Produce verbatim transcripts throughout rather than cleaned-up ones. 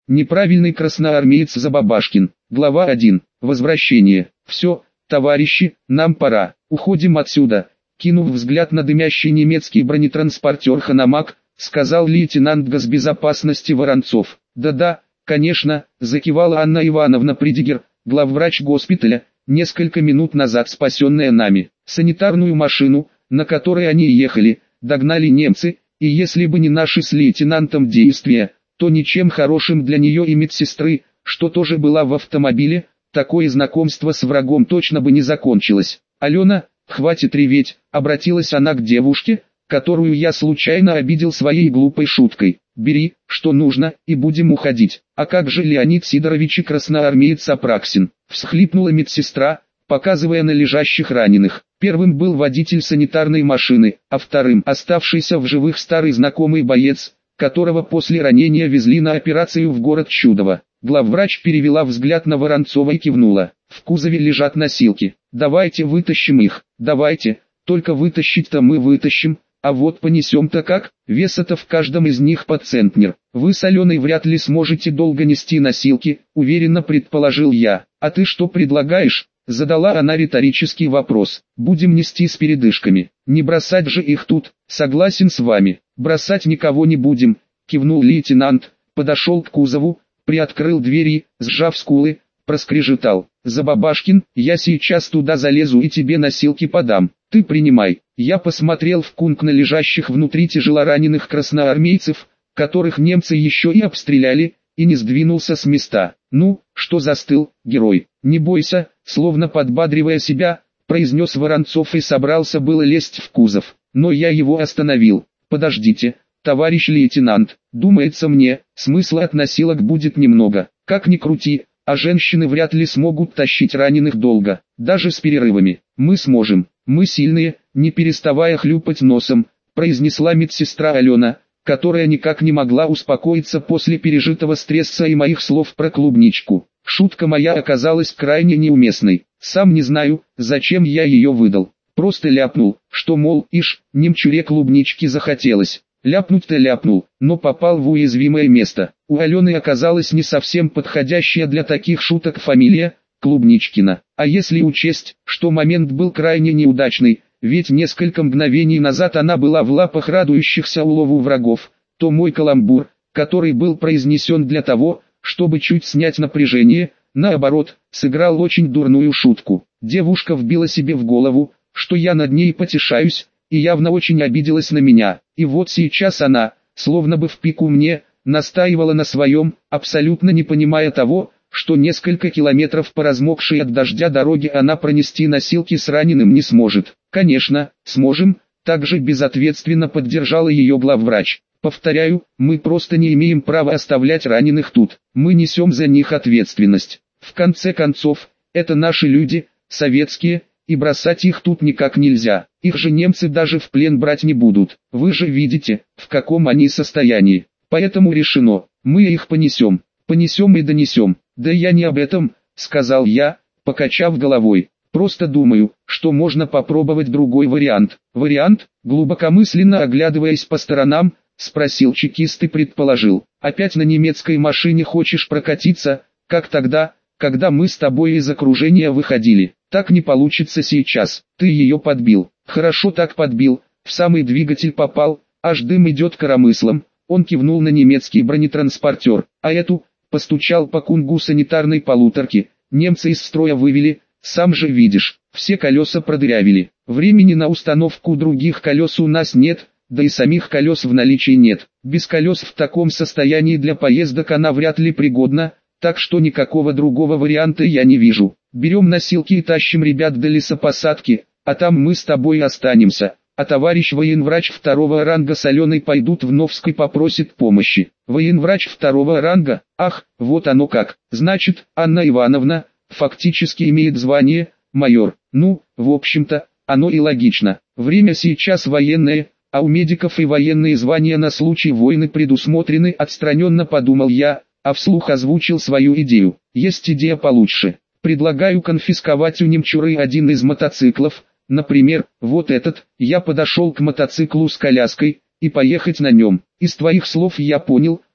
Неправильный красноармеец Забабашкин. Глава один. Возвращение. Все, товарищи, нам пора. Уходим отсюда. Кинув взгляд на дымящий немецкий бронетранспортер «Ханамак», сказал лейтенант госбезопасности Воронцов. «Да-да, конечно», закивала Анна Ивановна Придигер, главврач госпиталя, несколько минут назад спасенная нами. Санитарную машину, на которой они ехали, догнали немцы, и если бы не наши с лейтенантом действия, то ничем хорошим для нее и медсестры, что тоже была в автомобиле, такое знакомство с врагом точно бы не закончилось. «Алена, хватит реветь», обратилась она к девушке, которую я случайно обидел своей глупой шуткой. «Бери, что нужно, и будем уходить». «А как же Леонид Сидорович и красноармеец Апраксин?» всхлипнула медсестра, показывая на лежащих раненых. Первым был водитель санитарной машины, а вторым оставшийся в живых старый знакомый боец, которого после ранения везли на операцию в город Чудово. Главврач перевела взгляд на Воронцова и кивнула. «В кузове лежат носилки. Давайте вытащим их, давайте, только вытащить-то мы вытащим, а вот понесем-то как, веса-то в каждом из них по центнер. Вы с Аленой вряд ли сможете долго нести носилки», уверенно предположил я. «А ты что предлагаешь?» Задала она риторический вопрос. «Будем нести с передышками. Не бросать же их тут». «Согласен с вами. Бросать никого не будем», кивнул лейтенант, подошел к кузову, приоткрыл двери, сжав скулы, проскрежетал. «Забабашкин, я сейчас туда залезу и тебе носилки подам. Ты принимай». Я посмотрел в кунг на лежащих внутри тяжелораненых красноармейцев, которых немцы еще и обстреляли, и не сдвинулся с места. «Ну, что застыл, герой? Не бойся», словно подбадривая себя, произнес Воронцов и собрался было лезть в кузов. Но я его остановил. «Подождите, товарищ лейтенант, думается мне, смысла от носилок будет немного. Как ни крути, а женщины вряд ли смогут тащить раненых долго, даже с перерывами. Мы сможем, мы сильные», не переставая хлюпать носом, произнесла медсестра Алена, которая никак не могла успокоиться после пережитого стресса и моих слов про клубничку. Шутка моя оказалась крайне неуместной. Сам не знаю, зачем я ее выдал. Просто ляпнул, что мол, ишь, немчуре клубнички захотелось. Ляпнуть-то ляпнул, но попал в уязвимое место. У Алены оказалась не совсем подходящая для таких шуток фамилия Клубничкина. А если учесть, что момент был крайне неудачный, ведь несколько мгновений назад она была в лапах радующихся улову врагов, то мой каламбур, который был произнесен для того, чтобы чуть снять напряжение, наоборот, сыграл очень дурную шутку. Девушка вбила себе в голову, что я над ней потешаюсь, и явно очень обиделась на меня. И вот сейчас она, словно бы в пику мне, настаивала на своем, абсолютно не понимая того, что несколько километров по размокшей от дождя дороге она пронести носилки с раненым не сможет. «Конечно, сможем», также безответственно поддержала ее главврач. «Повторяю, мы просто не имеем права оставлять раненых тут, мы несем за них ответственность. В конце концов, это наши люди, советские, и бросать их тут никак нельзя. Их же немцы даже в плен брать не будут. Вы же видите, в каком они состоянии. Поэтому решено, мы их понесем, понесем и донесем». «Да я не об этом», — сказал я, покачав головой. «Просто думаю, что можно попробовать другой вариант». «Вариант?» — глубокомысленно оглядываясь по сторонам, спросил чекист и предположил. «Опять на немецкой машине хочешь прокатиться, как тогда, когда мы с тобой из окружения выходили? Так не получится сейчас, ты ее подбил». «Хорошо так подбил, в самый двигатель попал, аж дым идет коромыслом». Он кивнул на немецкий бронетранспортер. «А эту?» — постучал по кунгу санитарной полуторки. «Немцы из строя вывели, сам же видишь, все колеса продырявили. Времени на установку других колес у нас нет, да и самих колес в наличии нет. Без колес в таком состоянии для поездок она вряд ли пригодна, так что никакого другого варианта я не вижу. Берем носилки и тащим ребят до лесопосадки, а там мы с тобой и останемся. А товарищ военврач второго ранга с Аленой пойдут в Новск и попросят помощи». «Военврач второго ранга? Ах, вот оно как. Значит, Анна Ивановна фактически имеет звание майор. Ну, в общем-то, оно и логично. Время сейчас военное, а у медиков и военные звания на случай войны предусмотрены», отстраненно подумал я, а вслух озвучил свою идею. «Есть идея получше. Предлагаю конфисковать у немчуры один из мотоциклов, например, вот этот». Я подошел к мотоциклу с коляской, и поехать на нем. «Из твоих слов я понял,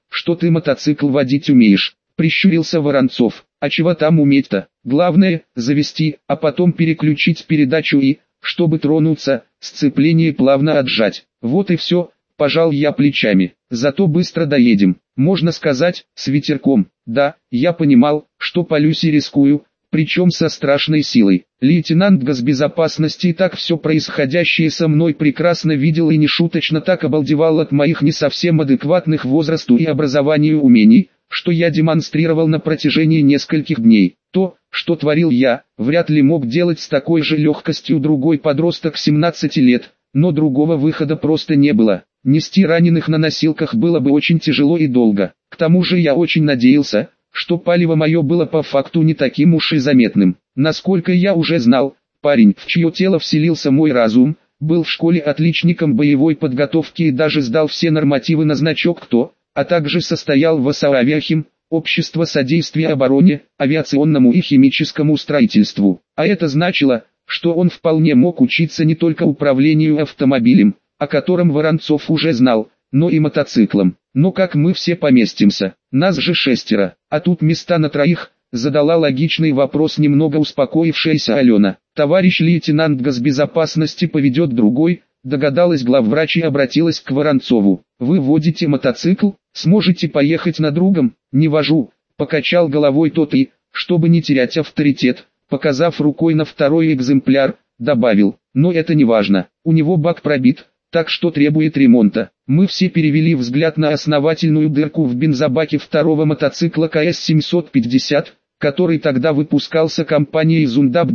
что ты мотоцикл водить умеешь», — прищурился Воронцов. «А чего там уметь-то? Главное, завести, а потом переключить передачу и, чтобы тронуться, сцепление плавно отжать. Вот и все», — пожал я плечами. «Зато быстро доедем, можно сказать, с ветерком». Да, я понимал, что палюсь и рискую, причем со страшной силой. Лейтенант госбезопасности и так все происходящее со мной прекрасно видел и нешуточно так обалдевал от моих не совсем адекватных возрасту и образованию умений, что я демонстрировал на протяжении нескольких дней. То, что творил я, вряд ли мог делать с такой же легкостью другой подросток семнадцати лет, но другого выхода просто не было. Нести раненых на носилках было бы очень тяжело и долго. К тому же я очень надеялся, что палево мое было по факту не таким уж и заметным. Насколько я уже знал, парень, в чье тело вселился мой разум, был в школе отличником боевой подготовки и даже сдал все нормативы на значок КТО, а также состоял в ОСААвиахим, Общество содействия обороне, авиационному и химическому строительству. А это значило, что он вполне мог учиться не только управлению автомобилем, о котором Воронцов уже знал, но и мотоциклом. Но как мы все поместимся? Нас же шестеро, а тут места на троих, задала логичный вопрос немного успокоившаяся Алена. Товарищ лейтенант госбезопасности поведет другой, догадалась главврач и обратилась к Воронцову. Вы водите мотоцикл, сможете поехать на другом? Не вожу, покачал головой тот и, чтобы не терять авторитет, показав рукой на второй экземпляр, добавил, но это не важно, у него бак пробит, так что требует ремонта. Мы все перевели взгляд на основательную дырку в бензобаке второго мотоцикла ка эс семьсот пятьдесят, который тогда выпускался компанией Зундаб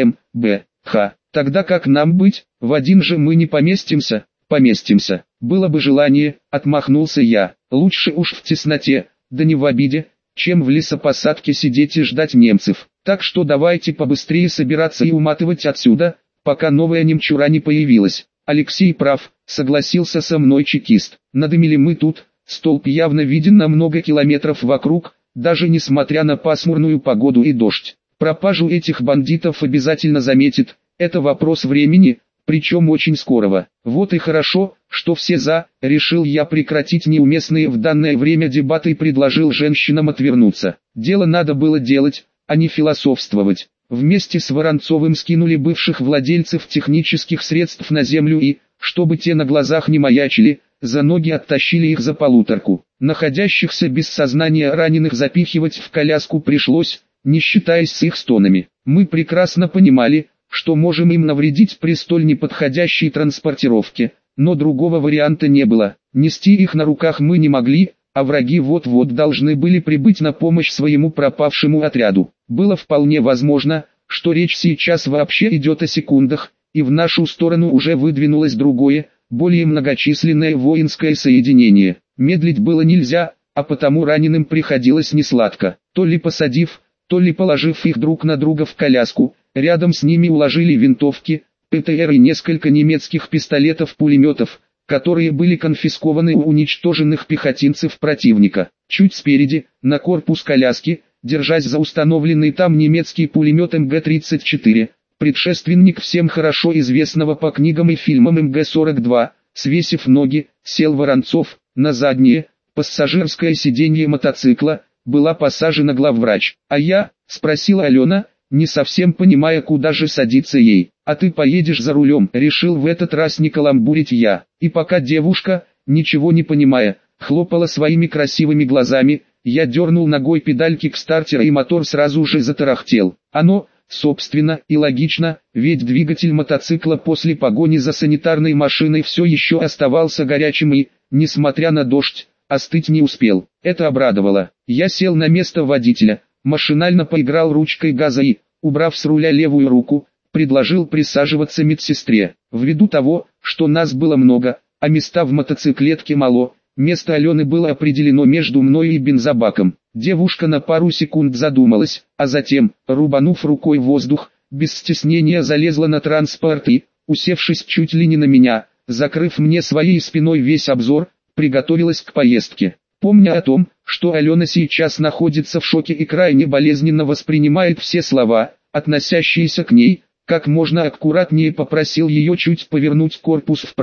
ГМБХ. Тогда как нам быть, в один же мы не поместимся? Поместимся. Было бы желание, отмахнулся я. Лучше уж в тесноте, да не в обиде, чем в лесопосадке сидеть и ждать немцев. Так что давайте побыстрее собираться и уматывать отсюда, пока новая немчура не появилась. Алексей прав, согласился со мной чекист. Надымили мы тут, столб явно виден на много километров вокруг, даже несмотря на пасмурную погоду и дождь. Пропажу этих бандитов обязательно заметит, это вопрос времени, причем очень скорого. Вот и хорошо, что все за, решил я прекратить неуместные в данное время дебаты и предложил женщинам отвернуться. Дело надо было делать, а не философствовать. Вместе с Воронцовым скинули бывших владельцев технических средств на землю и, чтобы те на глазах не маячили, за ноги оттащили их за полуторку. Находящихся без сознания раненых запихивать в коляску пришлось, не считаясь с их стонами. Мы прекрасно понимали, что можем им навредить при столь неподходящей транспортировке, но другого варианта не было. Нести их на руках мы не могли, а враги вот-вот должны были прибыть на помощь своему пропавшему отряду. Было вполне возможно, что речь сейчас вообще идет о секундах, и в нашу сторону уже выдвинулось другое, более многочисленное воинское соединение. Медлить было нельзя, а потому раненым приходилось несладко. То ли посадив, то ли положив их друг на друга в коляску, рядом с ними уложили винтовки, ПТР и несколько немецких пистолетов-пулеметов, которые были конфискованы у уничтоженных пехотинцев противника. Чуть спереди, на корпус коляски, держась за установленный там немецкий пулемет эм гэ тридцать четыре, предшественник всем хорошо известного по книгам и фильмам эм гэ сорок два, свесив ноги, сел Воронцов. На заднее, пассажирское сиденье мотоцикла, была посажена главврач. «А я?» – спросила Алена, не совсем понимая, куда же садиться ей. «А ты поедешь за рулем», – решил в этот раз не каламбурить я. И пока девушка, ничего не понимая, хлопала своими красивыми глазами, я дернул ногой педаль кикстартера и мотор сразу же затарахтел. Оно, собственно, и логично, ведь двигатель мотоцикла после погони за санитарной машиной все еще оставался горячим и, несмотря на дождь, остыть не успел. Это обрадовало. Я сел на место водителя, машинально поиграл ручкой газа и, убрав с руля левую руку, предложил присаживаться медсестре. Ввиду того, что нас было много, а места в мотоциклетке мало, место Алены было определено между мной и бензобаком. Девушка на пару секунд задумалась, а затем, рубанув рукой воздух, без стеснения залезла на транспорт и, усевшись чуть ли не на меня, закрыв мне своей спиной весь обзор, приготовилась к поездке. Помня о том, что Алена сейчас находится в шоке и крайне болезненно воспринимает все слова, относящиеся к ней, как можно аккуратнее попросил ее чуть повернуть корпус вправо,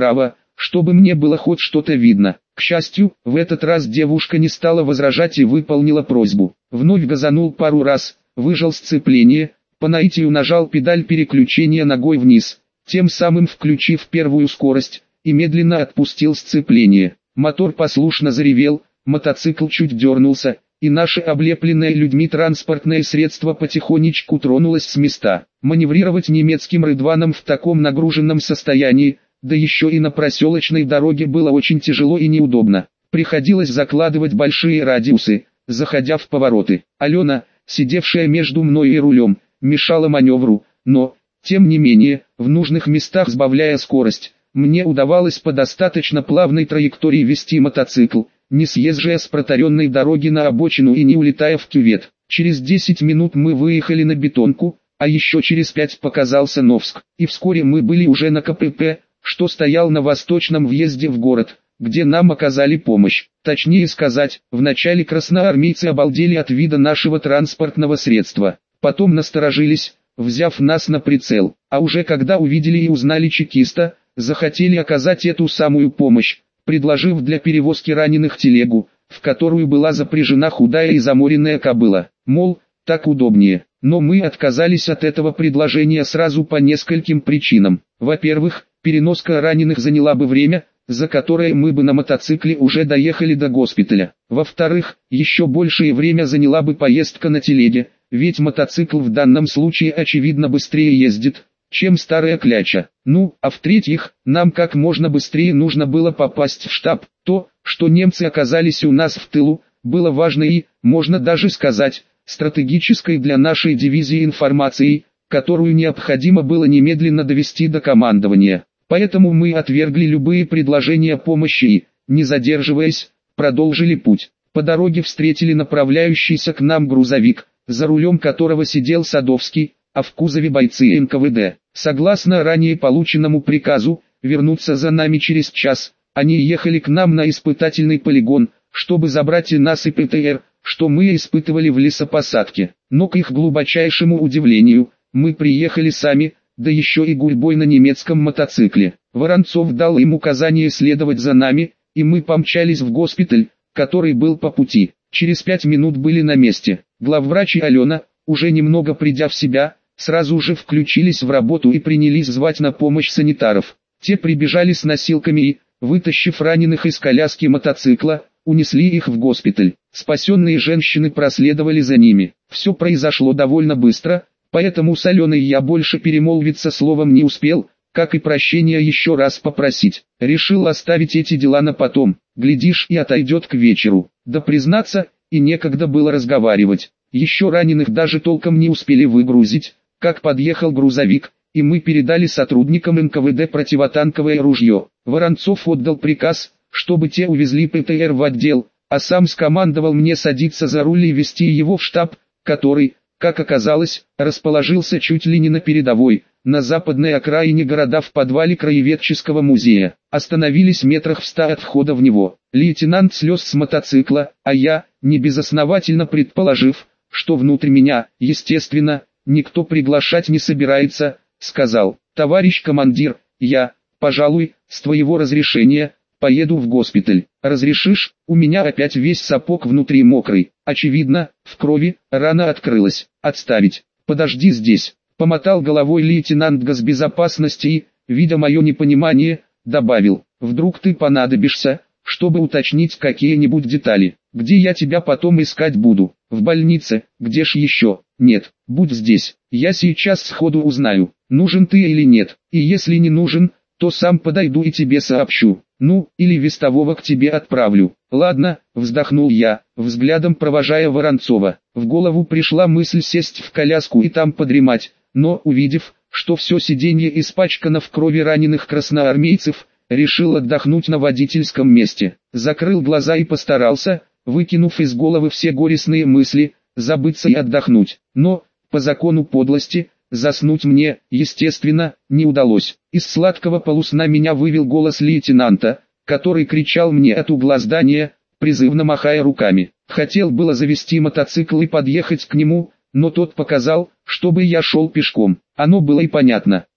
чтобы мне было хоть что-то видно. К счастью, в этот раз девушка не стала возражать и выполнила просьбу. Вновь газанул пару раз, выжал сцепление, по наитию нажал педаль переключения ногой вниз, тем самым включив первую скорость, и медленно отпустил сцепление. Мотор послушно заревел, мотоцикл чуть дернулся, и наше облепленное людьми транспортное средство потихонечку тронулось с места. Маневрировать немецким рыдваном в таком нагруженном состоянии, да еще и на проселочной дороге, было очень тяжело и неудобно. Приходилось закладывать большие радиусы, заходя в повороты. Алена, сидевшая между мной и рулем, мешала маневру, но, тем не менее, в нужных местах сбавляя скорость, мне удавалось по достаточно плавной траектории вести мотоцикл, не съезжая с протаренной дороги на обочину и не улетая в кювет. Через десять минут мы выехали на бетонку, а еще через пять показался Новск, и вскоре мы были уже на ка пэ пэ, что стоял на восточном въезде в город, где нам оказали помощь. Точнее сказать, вначале красноармейцы обалдели от вида нашего транспортного средства, потом насторожились, взяв нас на прицел, а уже когда увидели и узнали чекиста, захотели оказать эту самую помощь, предложив для перевозки раненых телегу, в которую была запряжена худая и заморенная кобыла. Мол, так удобнее. Но мы отказались от этого предложения сразу по нескольким причинам. Во-первых, переноска раненых заняла бы время, за которое мы бы на мотоцикле уже доехали до госпиталя. Во-вторых, еще большее время заняла бы поездка на телеге, ведь мотоцикл в данном случае очевидно быстрее ездит, чем старая кляча. Ну, а в-третьих, нам как можно быстрее нужно было попасть в штаб. То, что немцы оказались у нас в тылу, было важно и, можно даже сказать, стратегической для нашей дивизии информацией, которую необходимо было немедленно довести до командования. Поэтому мы отвергли любые предложения помощи и, не задерживаясь, продолжили путь. По дороге встретили направляющийся к нам грузовик, за рулем которого сидел Садовский, а в кузове бойцы эн ка вэ дэ. Согласно ранее полученному приказу, вернуться за нами через час, они ехали к нам на испытательный полигон, чтобы забрать и нас и пэ тэ эр, что мы испытывали в лесопосадке. Но к их глубочайшему удивлению, мы приехали сами, да еще и гурьбой на немецком мотоцикле. Воронцов дал им указание следовать за нами, и мы помчались в госпиталь, который был по пути. Через пять минут были на месте. Главврач и Алена, уже немного придя в себя, сразу же включились в работу и принялись звать на помощь санитаров. Те прибежали с носилками и, вытащив раненых из коляски мотоцикла, унесли их в госпиталь. Спасенные женщины проследовали за ними. Все произошло довольно быстро, поэтому с Аленой я больше перемолвиться словом не успел, как и прощения еще раз попросить. Решил оставить эти дела на потом, глядишь, и отойдет к вечеру. Да признаться, и некогда было разговаривать. Еще раненых даже толком не успели выгрузить, как подъехал грузовик, и мы передали сотрудникам эн ка вэ дэ противотанковое ружье. Воронцов отдал приказ, чтобы те увезли пэ тэ эр в отдел, а сам скомандовал мне садиться за руль и вести его в штаб, который, как оказалось, расположился чуть ли не на передовой, на западной окраине города в подвале краеведческого музея. Остановились метрах в ста от входа в него. Лейтенант слез с мотоцикла, а я, небезосновательно предположив, что внутрь меня, естественно, никто приглашать не собирается, сказал: «Товарищ командир, я, пожалуй, с твоего разрешения, поеду в госпиталь. Разрешишь? У меня опять весь сапог внутри мокрый. Очевидно, в крови, рана открылась. Отставить. Подожди здесь». Помотал головой лейтенант госбезопасности и, видя мое непонимание, добавил: «Вдруг ты понадобишься, чтобы уточнить какие-нибудь детали. Где я тебя потом искать буду? В больнице? Где ж еще? Нет, будь здесь. Я сейчас сходу узнаю, нужен ты или нет. И если не нужен, то сам подойду и тебе сообщу. Ну, или вестового к тебе отправлю». «Ладно», вздохнул я, взглядом провожая Воронцова. В голову пришла мысль сесть в коляску и там подремать, но, увидев, что все сиденье испачкано в крови раненых красноармейцев, решил отдохнуть на водительском месте. Закрыл глаза и постарался, выкинув из головы все горестные мысли, забыться и отдохнуть. Но, по закону подлости, заснуть мне, естественно, не удалось. Из сладкого полусна меня вывел голос лейтенанта, который кричал мне от угла здания, призывно махая руками. Хотел было завести мотоцикл и подъехать к нему, но тот показал, чтобы я шел пешком. Оно было и понятно.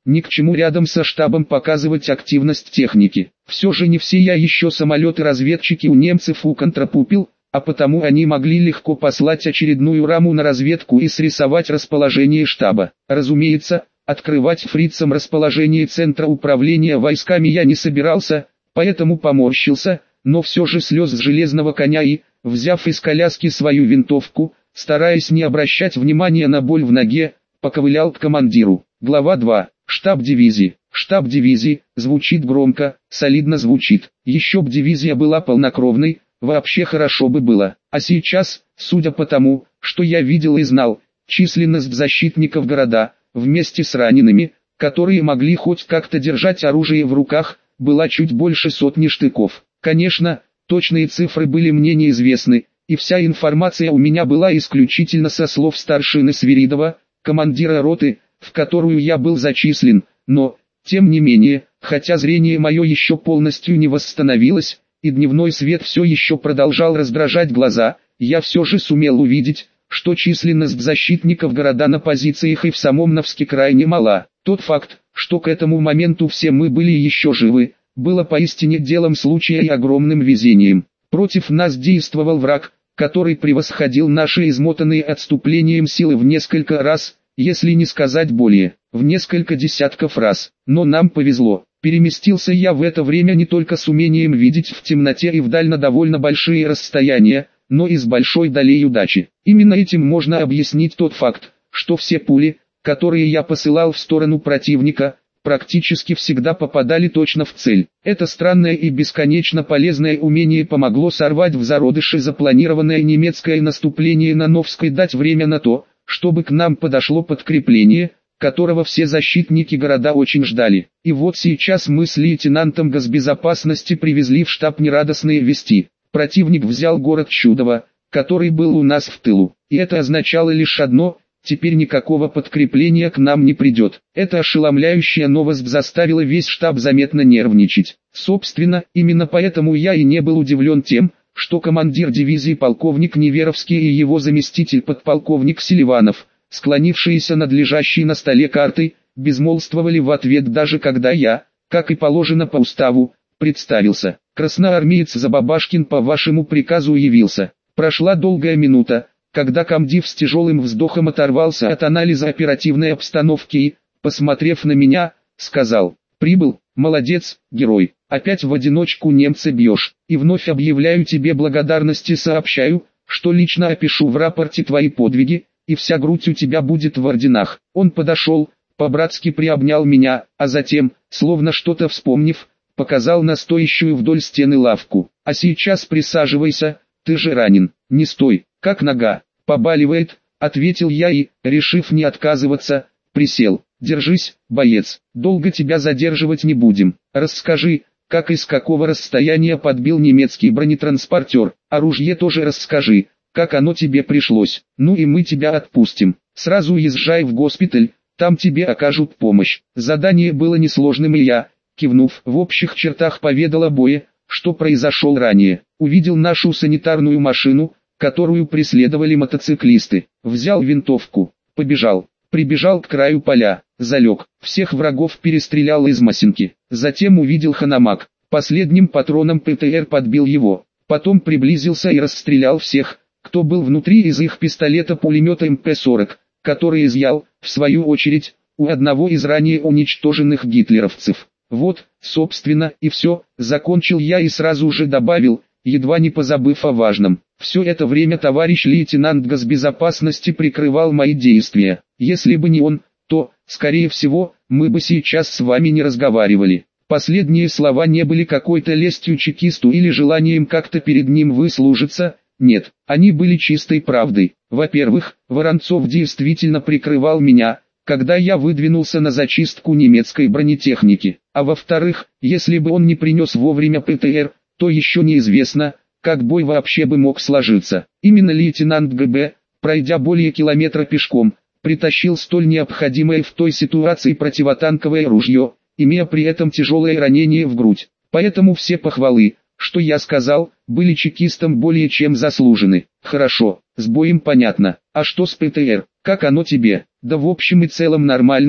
ни к чему рядом со штабом показывать активность техники. Все же не все я еще самолеты-разведчики у немцев уконтрапупил, а потому они могли легко послать очередную раму на разведку и срисовать расположение штаба. Разумеется, открывать фрицам расположение центра управления войсками я не собирался, поэтому поморщился, но все же слез с железного коня и, взяв из коляски свою винтовку, стараясь не обращать внимания на боль в ноге, поковылял к командиру. Глава два. Штаб дивизии. Штаб дивизии, звучит громко, солидно звучит. Еще б дивизия была полнокровной, вообще хорошо бы было. А сейчас, судя по тому, что я видел и знал, численность защитников города, вместе с ранеными, которые могли хоть как-то держать оружие в руках, была чуть больше сотни штыков. Конечно, точные цифры были мне неизвестны, и вся информация у меня была исключительно со слов старшины Свиридова, командира роты, в которую я был зачислен, но, тем не менее, хотя зрение мое еще полностью не восстановилось, и дневной свет все еще продолжал раздражать глаза, я все же сумел увидеть, что численность защитников города на позициях и в самом Новске крайне мала. Тот факт, что к этому моменту все мы были еще живы, было поистине делом случая и огромным везением. Против нас действовал враг, который превосходил наши измотанные отступлением силы в несколько раз, если не сказать более, в несколько десятков раз. Но нам повезло. Переместился я в это время не только с умением видеть в темноте и вдаль на довольно большие расстояния, но и с большой долей удачи. Именно этим можно объяснить тот факт, что все пули, которые я посылал в сторону противника, практически всегда попадали точно в цель. Это странное и бесконечно полезное умение помогло сорвать в зародыше запланированное немецкое наступление на Новск и дать время на то, чтобы к нам подошло подкрепление, которого все защитники города очень ждали. И вот сейчас мы с лейтенантом госбезопасности привезли в штаб нерадостные вести. Противник взял город Чудово, который был у нас в тылу. И это означало лишь одно: теперь никакого подкрепления к нам не придет. Эта ошеломляющая новость заставила весь штаб заметно нервничать. Собственно, именно поэтому я и не был удивлен тем, что командир дивизии полковник Неверовский и его заместитель подполковник Селиванов, склонившиеся над лежащей на столе картой, безмолвствовали в ответ, даже когда я, как и положено по уставу, представился. Красноармеец Забабашкин по вашему приказу явился. Прошла долгая минута, когда комдив с тяжелым вздохом оторвался от анализа оперативной обстановки и, посмотрев на меня, сказал: «Прибыл, молодец, герой, опять в одиночку немца бьешь, и вновь объявляю тебе благодарность и сообщаю, что лично опишу в рапорте твои подвиги, и вся грудь у тебя будет в орденах». Он подошел, по-братски приобнял меня, а затем, словно что-то вспомнив, показал на стоящую вдоль стены лавку. «А сейчас присаживайся, ты же ранен». «Не стой, как нога?» «Побаливает», — ответил я и, решив не отказываться, присел. «Держись, боец, долго тебя задерживать не будем. Расскажи, как и с какого расстояния подбил немецкий бронетранспортер. Оружие тоже расскажи, как оно тебе пришлось. Ну и мы тебя отпустим. Сразу езжай в госпиталь, там тебе окажут помощь». Задание было несложным, и я, кивнув, в общих чертах поведал обои, что произошел ранее. Увидел нашу санитарную машину, которую преследовали мотоциклисты. Взял винтовку, побежал, прибежал к краю поля, залег, всех врагов перестрелял из Масинки. Затем увидел Ханамак, последним патроном ПТР подбил его. Потом приблизился и расстрелял всех, кто был внутри, из их пистолета-пулемета эм пэ сорок, который изъял, в свою очередь, у одного из ранее уничтоженных гитлеровцев. Вот, собственно, и все, закончил я и сразу же добавил, едва не позабыв о важном. Все это время товарищ лейтенант госбезопасности прикрывал мои действия. Если бы не он, то, скорее всего, мы бы сейчас с вами не разговаривали. Последние слова не были какой-то лестью чекисту или желанием как-то перед ним выслужиться. Нет, они были чистой правдой. Во-первых, Воронцов действительно прикрывал меня, когда я выдвинулся на зачистку немецкой бронетехники. А во-вторых, если бы он не принес вовремя ПТР, то еще неизвестно, как бой вообще бы мог сложиться. Именно лейтенант гэ бэ, пройдя более километра пешком, притащил столь необходимое в той ситуации противотанковое ружье, имея при этом тяжелое ранение в грудь. Поэтому все похвалы, что я сказал, были чекистам более чем заслужены. Хорошо, с боем понятно. А что с ПТР? Как оно тебе? Да в общем и целом нормально,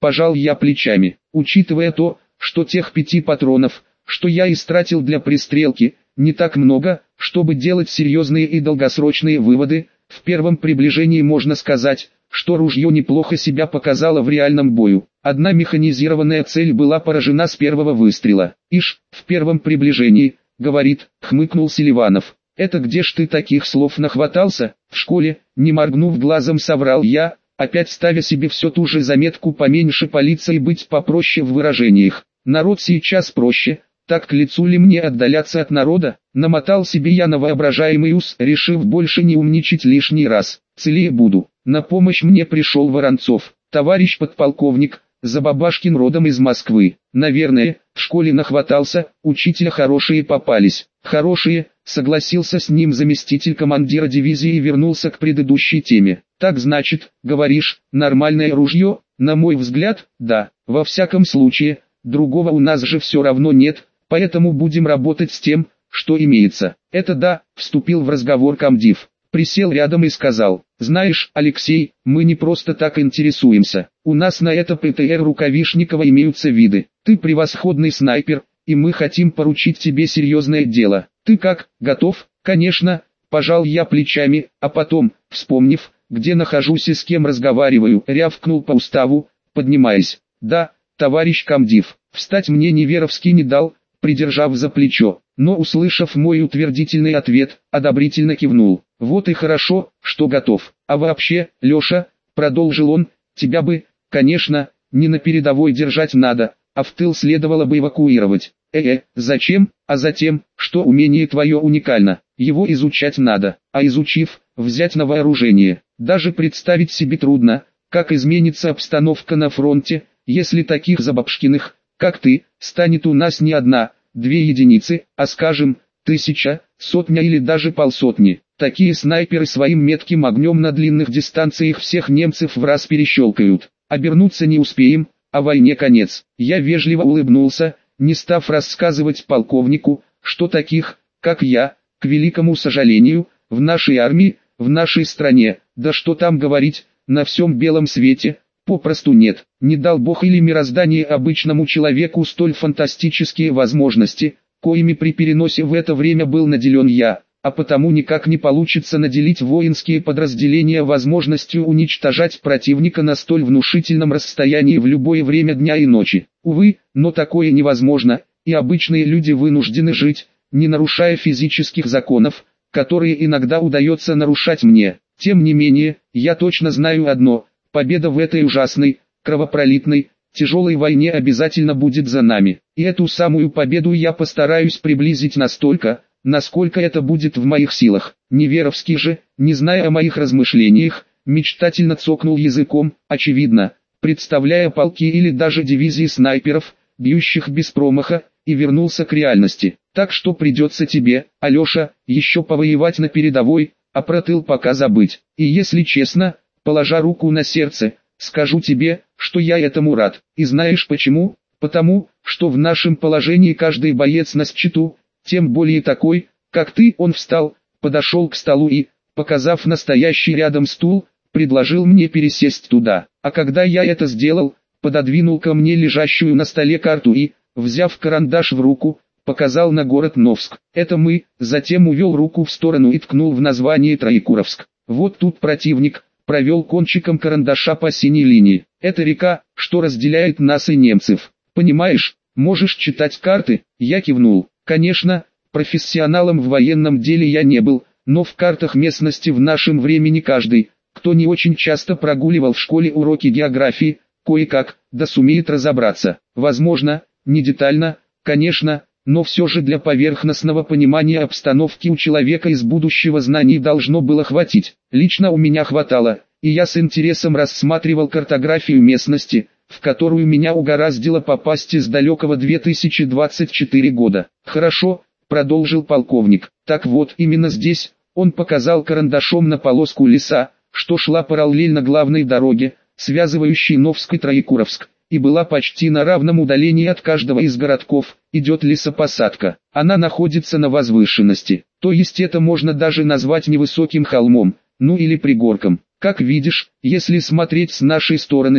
Пожал я плечами. Учитывая то, что тех пяти патронов, что я истратил для пристрелки, не так много, чтобы делать серьезные и долгосрочные выводы, в первом приближении можно сказать, что ружье неплохо себя показало в реальном бою. Одна механизированная цель была поражена с первого выстрела. «Ишь, в первом приближении», — говорит, хмыкнул Селиванов. «Это где ж ты таких слов нахватался?» «В школе», — не моргнув глазом соврал я, опять ставя себе все ту же заметку поменьше палиться и быть попроще в выражениях. Народ сейчас проще, так к лицу ли мне отдаляться от народа? Намотал себе я на воображаемый ус, решив больше не умничать лишний раз. Целее буду. На помощь мне пришел Воронцов, товарищ подполковник, Забабашкин родом из Москвы. Наверное, в школе нахватался, учителя хорошие попались. Хорошие, согласился с ним заместитель командира дивизии и вернулся к предыдущей теме. Так значит, говоришь, нормальное ружье? На мой взгляд, да. Во всяком случае, другого у нас же все равно нет, поэтому будем работать с тем, что имеется. Это да, вступил в разговор комдив. Присел рядом и сказал: «Знаешь, Алексей, мы не просто так интересуемся. У нас на это ПТР Рукавишникова имеются виды. Ты превосходный снайпер, и мы хотим поручить тебе серьезное дело. Ты как, готов?» «Конечно», – пожал я плечами, а потом, вспомнив, где нахожусь и с кем разговариваю, рявкнул по уставу, поднимаясь. «Да, товарищ комдив». Встать мне Неверовский не дал, придержав за плечо, но, услышав мой утвердительный ответ, одобрительно кивнул. «Вот и хорошо, что готов. А вообще, Леша, — продолжил он, — тебя бы, конечно, не на передовой держать надо, а в тыл следовало бы эвакуировать». «Э-э, зачем?» «А затем, что умение твое уникально, его изучать надо, а изучив, взять на вооружение. Даже представить себе трудно, как изменится обстановка на фронте, если таких Забабшкиных, как ты, станет у нас не одна, две единицы, а скажем, тысяча, сотня или даже полсотни. Такие снайперы своим метким огнем на длинных дистанциях всех немцев в раз перещелкают. Обернуться не успеем, а войне конец». Я вежливо улыбнулся, не став рассказывать полковнику, что таких, как я, к великому сожалению, в нашей армии, в нашей стране, да что там говорить, на всем белом свете, попросту нет. Не дал Бог или мироздание обычному человеку столь фантастические возможности, коими при переносе в это время был наделен я, а потому никак не получится наделить воинские подразделения возможностью уничтожать противника на столь внушительном расстоянии в любое время дня и ночи. Увы, но такое невозможно, и обычные люди вынуждены жить, не нарушая физических законов, которые иногда удается нарушать мне. Тем не менее, я точно знаю одно: победа в этой ужасной, кровопролитной, тяжелой войне обязательно будет за нами. И эту самую победу я постараюсь приблизить настолько, насколько это будет в моих силах. Неверовский же, не зная о моих размышлениях, мечтательно цокнул языком, очевидно, представляя полки или даже дивизии снайперов, бьющих без промаха, и вернулся к реальности. Так что придется тебе, Алеша, еще повоевать на передовой, а про тыл пока забыть. И если честно, положа руку на сердце, скажу тебе, что я этому рад. И знаешь почему? Потому, что в нашем положении каждый боец на счету, тем более такой, как ты. Он встал, подошел к столу и, показав настоящий рядом стул, предложил мне пересесть туда. А когда я это сделал, пододвинул ко мне лежащую на столе карту и, взяв карандаш в руку, показал на город Новск. Это мы, затем увел руку в сторону и ткнул в название Троекуровск. Вот тут противник, провел кончиком карандаша по синей линии. Это река, что разделяет нас и немцев. Понимаешь, можешь читать карты? Я кивнул. Конечно, профессионалом в военном деле я не был, но в картах местности в нашем времени каждый, кто не очень часто прогуливал в школе уроки географии, кое-как, да сумеет разобраться. Возможно, не детально, конечно, но все же для поверхностного понимания обстановки у человека из будущего знаний должно было хватить. Лично у меня хватало, и я с интересом рассматривал картографию местности, в которую меня угораздило попасть из далекого две тысячи двадцать четвёртого года. «Хорошо», — продолжил полковник, — «так вот, именно здесь», — он показал карандашом на полоску леса, что шла параллельно главной дороге, связывающей Новск и Троекуровск, и была почти на равном удалении от каждого из городков. Идет лесопосадка. Она находится на возвышенности, то есть это можно даже назвать невысоким холмом, ну или пригорком. Как видишь, если смотреть с нашей стороны,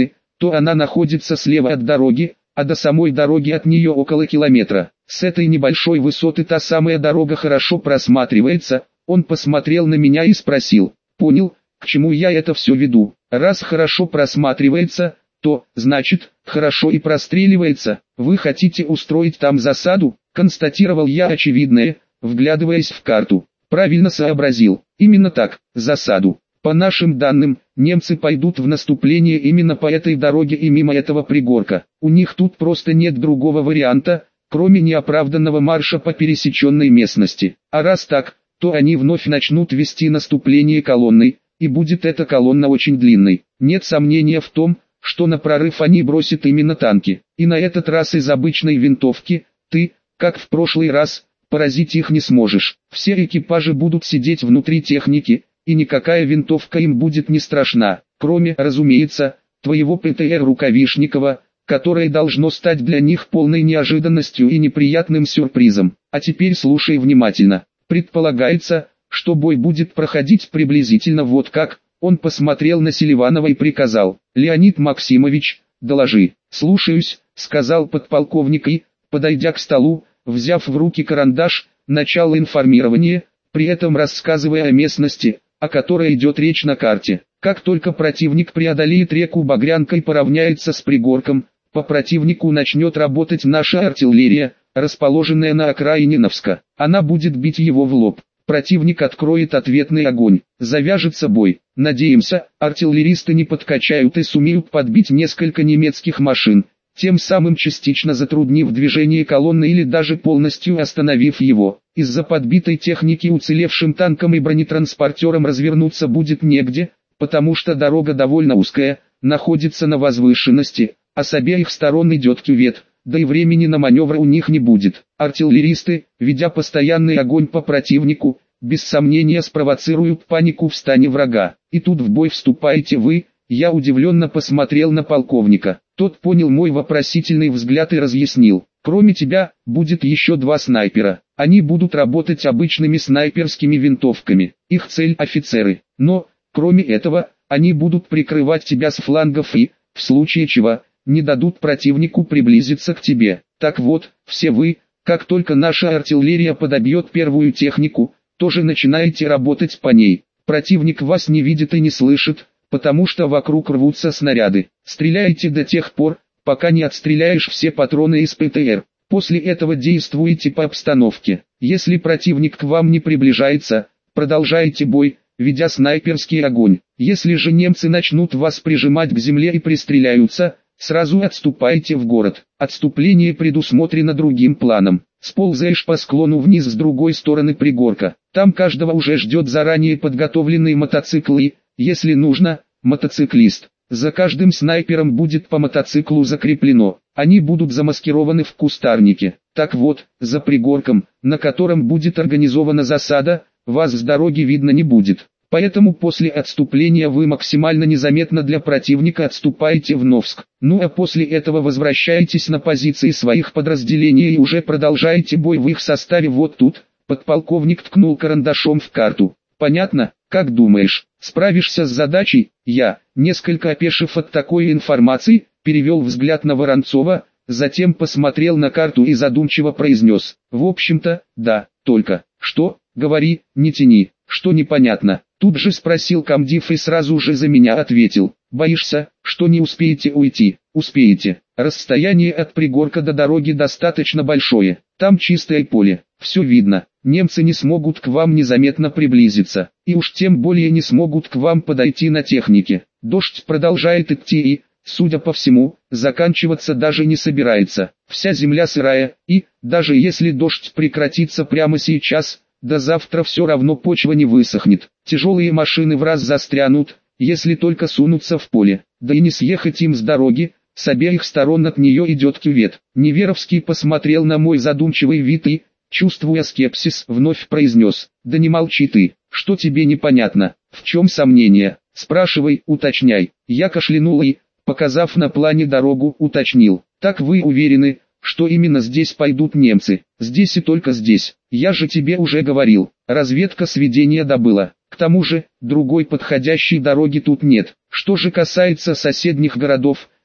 то она находится слева от дороги, а до самой дороги от нее около километра. С этой небольшой высоты та самая дорога хорошо просматривается. Он посмотрел на меня и спросил: понял, к чему я это все веду? Раз хорошо просматривается, то, значит, хорошо и простреливается. Вы хотите устроить там засаду? Констатировал я очевидное, вглядываясь в карту. Правильно сообразил. Именно так, засаду. По нашим данным, немцы пойдут в наступление именно по этой дороге и мимо этого пригорка. У них тут просто нет другого варианта, кроме неоправданного марша по пересеченной местности. А раз так, то они вновь начнут вести наступление колонной, и будет эта колонна очень длинной. Нет сомнения в том, что на прорыв они бросят именно танки. И на этот раз из обычной винтовки, ты, как в прошлый раз, поразить их не сможешь. Все экипажи будут сидеть внутри техники, и никакая винтовка им будет не страшна, кроме, разумеется, твоего ПТР Рукавишникова, которое должно стать для них полной неожиданностью и неприятным сюрпризом. А теперь слушай внимательно. Предполагается, что бой будет проходить приблизительно вот как. Он посмотрел на Селиванова и приказал: «Леонид Максимович, доложи». «Слушаюсь», — сказал подполковник и, подойдя к столу, взяв в руки карандаш, начал информирование, при этом рассказывая о местности, о которой идет речь на карте. Как только противник преодолеет реку Багрянка и поравняется с пригорком, по противнику начнет работать наша артиллерия, расположенная на окраине Новска. Она будет бить его в лоб. Противник откроет ответный огонь. Завяжется бой. Надеемся, артиллеристы не подкачают и сумеют подбить несколько немецких машин, тем самым частично затруднив движение колонны или даже полностью остановив его. Из-за подбитой техники уцелевшим танкам и бронетранспортерам развернуться будет негде, потому что дорога довольно узкая, находится на возвышенности, а с обеих сторон идет кювет, да и времени на маневр у них не будет. Артиллеристы, ведя постоянный огонь по противнику, без сомнения спровоцируют панику в стане врага. И тут в бой вступаете вы. Я удивленно посмотрел на полковника. Тот понял мой вопросительный взгляд и разъяснил: кроме тебя, будет еще два снайпера. Они будут работать обычными снайперскими винтовками. Их цель — офицеры. Но, кроме этого, они будут прикрывать тебя с флангов и, в случае чего, не дадут противнику приблизиться к тебе. Так вот, все вы, как только наша артиллерия подобьет первую технику, тоже начинаете работать по ней. Противник вас не видит и не слышит, потому что вокруг рвутся снаряды. Стреляйте до тех пор, пока не отстреляешь все патроны из ПТР. После этого действуйте по обстановке. Если противник к вам не приближается, продолжайте бой, ведя снайперский огонь. Если же немцы начнут вас прижимать к земле и пристреляются, сразу отступайте в город. Отступление предусмотрено другим планом. Сползаешь по склону вниз с другой стороны пригорка. Там каждого уже ждет заранее подготовленный мотоцикл и, если нужно, мотоциклист. За каждым снайпером будет по мотоциклу закреплено. Они будут замаскированы в кустарнике. Так вот, за пригорком, на котором будет организована засада, вас с дороги видно не будет. Поэтому после отступления вы максимально незаметно для противника отступаете в Новск. Ну а после этого возвращаетесь на позиции своих подразделений и уже продолжаете бой в их составе вот тут. Подполковник ткнул карандашом в карту. Понятно? Как думаешь, справишься с задачей? Я, несколько опешив от такой информации, перевел взгляд на Воронцова, затем посмотрел на карту и задумчиво произнес: в общем-то, да, только, что, говори, не тяни, что непонятно. Тут же спросил комдив и сразу же за меня ответил: боишься, что не успеете уйти? Успеете. Расстояние от пригорка до дороги достаточно большое, там чистое поле, все видно. Немцы не смогут к вам незаметно приблизиться, и уж тем более не смогут к вам подойти на технике. Дождь продолжает идти и, судя по всему, заканчиваться даже не собирается. Вся земля сырая, и, даже если дождь прекратится прямо сейчас, до завтра все равно почва не высохнет. Тяжелые машины в раз застрянут, если только сунутся в поле, да и не съехать им с дороги. С обеих сторон от нее идет кювет. Неверовский посмотрел на мой задумчивый вид и, чувствуя скепсис, вновь произнес: да не молчи ты, что тебе непонятно, в чем сомнение, спрашивай, уточняй. Я кашлянул и, показав на плане дорогу, уточнил: так вы уверены, что именно здесь пойдут немцы? Здесь и только здесь. Я же тебе уже говорил, разведка сведения добыла. К тому же, другой подходящей дороги тут нет. Что же касается соседних городов,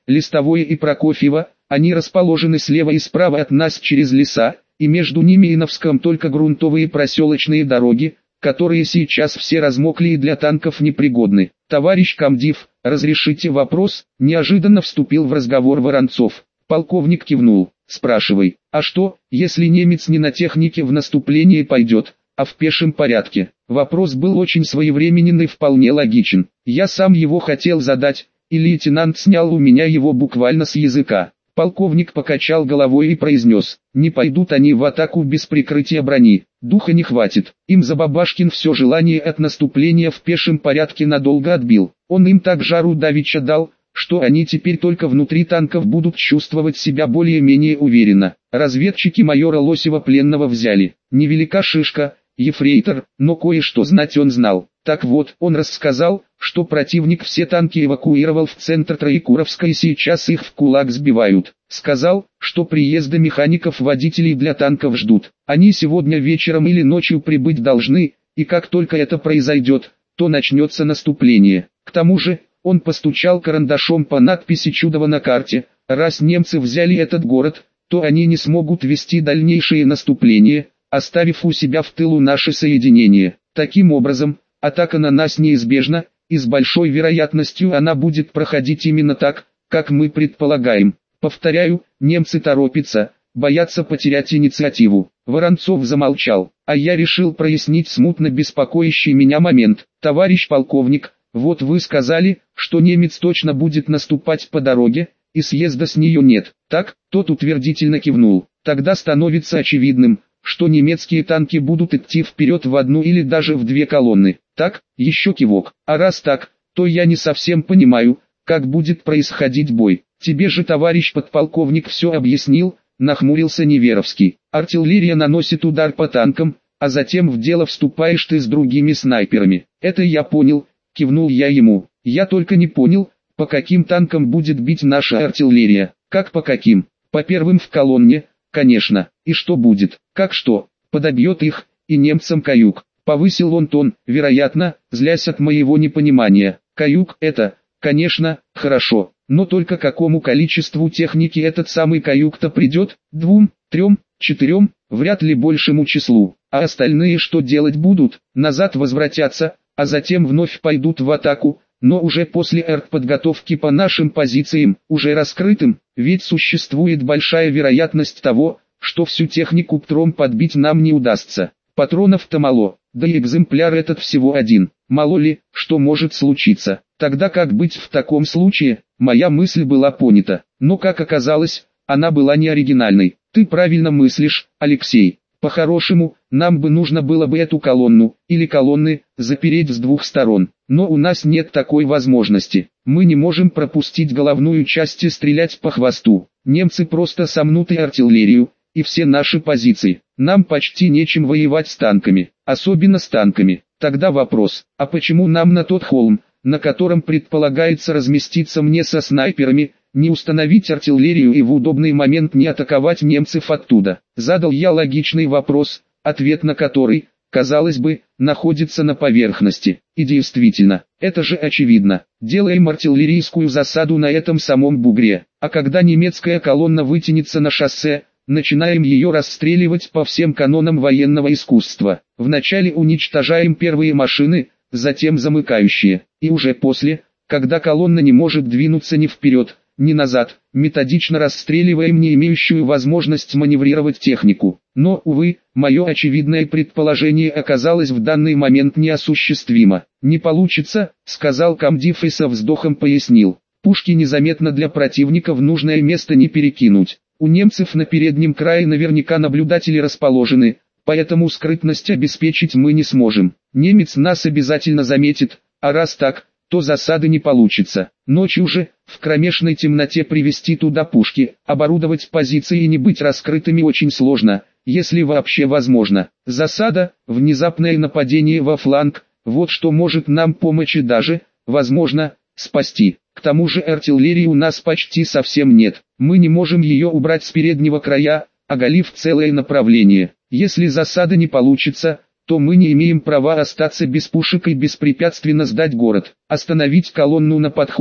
Листовое и Прокофьево, они расположены слева и справа от нас через леса, и между ними и Новском только грунтовые проселочные дороги, которые сейчас все размокли и для танков непригодны. Товарищ комдив, разрешите вопрос? Неожиданно вступил в разговор Воронцов. Полковник кивнул. Спрашивай, а что, если немец не на технике в наступление пойдет, а в пешем порядке? Вопрос был очень своевременен и вполне логичен. Я сам его хотел задать, и лейтенант снял у меня его буквально с языка. Полковник покачал головой и произнес: не пойдут они в атаку без прикрытия брони, духа не хватит. Им Забабашкин все желание от наступления в пешем порядке надолго отбил. Он им так жару давеча дал, что они теперь только внутри танков будут чувствовать себя более-менее уверенно. Разведчики майора Лосева пленного взяли. Невелика шишка, ефрейтор, но кое-что знать он знал. Так вот, он рассказал, что противник все танки эвакуировал в центр Троекуровска и сейчас их в кулак сбивают. Сказал, что приезда механиков-водителей для танков ждут. Они сегодня вечером или ночью прибыть должны, и как только это произойдет, то начнется наступление. К тому же, он постучал карандашом по надписи Чудова на карте: раз немцы взяли этот город, то они не смогут вести дальнейшие наступления, оставив у себя в тылу наши соединения. Таким образом, атака на нас неизбежна, и с большой вероятностью она будет проходить именно так, как мы предполагаем. Повторяю, немцы торопятся, боятся потерять инициативу. Воронцов замолчал, а я решил прояснить смутно беспокоящий меня момент. Товарищ полковник, вот вы сказали, что немец точно будет наступать по дороге, и съезда с нее нет. Так, тот утвердительно кивнул. Тогда становится очевидным, что немецкие танки будут идти вперед в одну или даже в две колонны. Так, еще кивок. А раз так, то я не совсем понимаю, как будет происходить бой. Тебе же товарищ подполковник все объяснил, нахмурился Неверовский. Артиллерия наносит удар по танкам, а затем в дело вступаешь ты с другими снайперами. Это я понял, кивнул я ему. Я только не понял, по каким танкам будет бить наша артиллерия. Как по каким? По первым в колонне, конечно. И что будет? Как что? Подобьет их, и немцам каюк. Повысил он тон, вероятно, злясь от моего непонимания. Каюк — это, конечно, хорошо. Но только какому количеству техники этот самый каюк-то придет? Двум, трем, четырем, вряд ли большему числу. А остальные что делать будут? Назад возвратятся, а затем вновь пойдут в атаку, но уже после артподготовки по нашим позициям, уже раскрытым, ведь существует большая вероятность того, что всю технику ПТРом подбить нам не удастся. Патронов-то мало, да и экземпляр этот всего один. Мало ли, что может случиться. Тогда как быть в таком случае? Моя мысль была понята, но как оказалось, она была не оригинальной. Ты правильно мыслишь, Алексей. По-хорошему, нам бы нужно было бы эту колонну, или колонны, запереть с двух сторон. Но у нас нет такой возможности. Мы не можем пропустить головную часть и стрелять по хвосту. Немцы просто сомнут и артиллерию, и все наши позиции. Нам почти нечем воевать с танками, особенно с танками. Тогда вопрос, а почему нам на тот холм, на котором предполагается разместиться мне со снайперами, не установить артиллерию и в удобный момент не атаковать немцев оттуда? Задал я логичный вопрос, ответ на который, казалось бы, находится на поверхности. И действительно, это же очевидно. Делаем артиллерийскую засаду на этом самом бугре, а когда немецкая колонна вытянется на шоссе, начинаем ее расстреливать по всем канонам военного искусства. Вначале уничтожаем первые машины, затем замыкающие, и уже после, когда колонна не может двинуться ни вперед, ни назад, методично расстреливаем не имеющую возможность маневрировать технику. Но, увы, мое очевидное предположение оказалось в данный момент неосуществимо. «Не получится», — сказал комдив и со вздохом пояснил. «Пушки незаметно для противника в нужное место не перекинуть. У немцев на переднем крае наверняка наблюдатели расположены, поэтому скрытность обеспечить мы не сможем. Немец нас обязательно заметит, а раз так, то засады не получится. Ночью же, в кромешной темноте привести туда пушки, оборудовать позиции и не быть раскрытыми очень сложно, если вообще возможно. Засада, внезапное нападение во фланг, вот что может нам помочь и даже, возможно, спасти. К тому же артиллерии у нас почти совсем нет. Мы не можем ее убрать с переднего края, оголив целое направление. Если засада не получится, то мы не имеем права остаться без пушек и беспрепятственно сдать город. Остановить колонну на подходе,